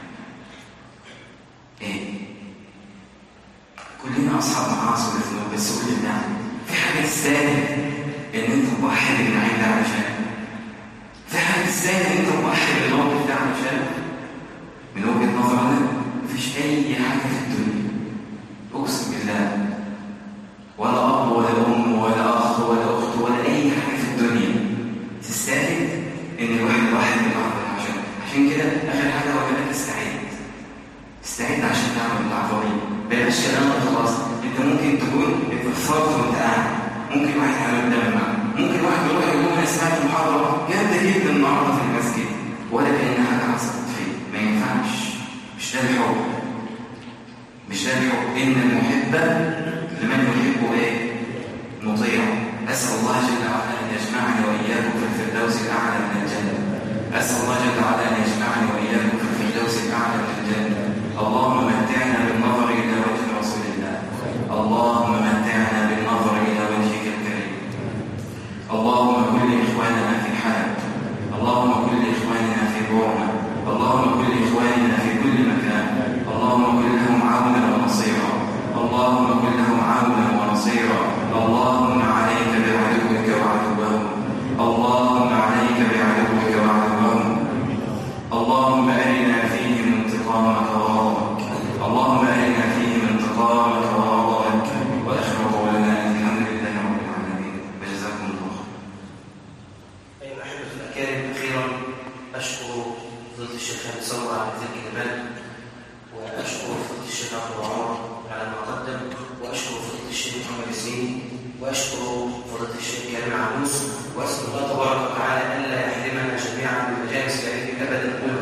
إيه؟ كلنا أصحاب معاصي وذنوب، بس قول لي نعم، في حاجة تستاهل إن أنت تضحي بالنعيم ده علشان؟ في حاجة تستاهل إن أنت تضحي بالموقف ده علشان؟ من وجهة نظرنا مفيش أي حاجة في الدنيا أقسم بالله، ولا أب ولا أم ولا أخ ولا أخت ولا أي حاجة في الدنيا تستاهل إن الواحد يضحي بالموقف ده علشان. عشان كده آخر حاجة أقول لك: استعد عشان تعمل العفوية. بلاش كلام خلاص. انت ممكن تكون اتفرجت وانت قاعد، ممكن واحد حمام دم معك، ممكن واحد يروح يقول: انا سمعت محاضره جامده جدا النهارده في المسجد، ولا كأن حاجه حصلت فيه. ما ينفعش، مش ده الحب، مش ده الحب. ان المحب لمن يحب ايه؟ مطيع. اسال الله جل وعلا ان يجمعني واياكم في الفردوس الاعلى من الجنه. اسال الله جل وعلا ان يجمعني واياكم في الفردوس الاعلى من الجنه. اللهم متعنا بالنظر إلى وجه رسول الله، اللهم متعنا بالنظر إلى وجهك الكريم. اللهم كل إخواننا في حلب، اللهم كل إخواننا في بورما، اللهم كل اللهم كن لهم عونا ونصيرا. اللهم عليك بعدوك وعدوهم، اللهم عليك بعدوك وعدوهم. اللهم أرنا فيهم انتقامك وغضبك، اللهم أرنا فيهم انتقامك وغضبك. وآخر قولنا الحمد لله رب العالمين، وجزاكم الله خيرا. أيها الأحبة الأكارم، أخيرا أشكر فضيلة الشيخ خالد صبري على هذه الكلمات، وأشكر فضيلة الشيخ عبد الوهاب على ما قدم، وأشكر فضيلة الشيخ محمد الزيني، وأشكر فضيلة الشيخ كريم عبوس، وأسأل الله تبارك وتعالى ألا يحرمنا جميعا بمجالس العلم أبدا.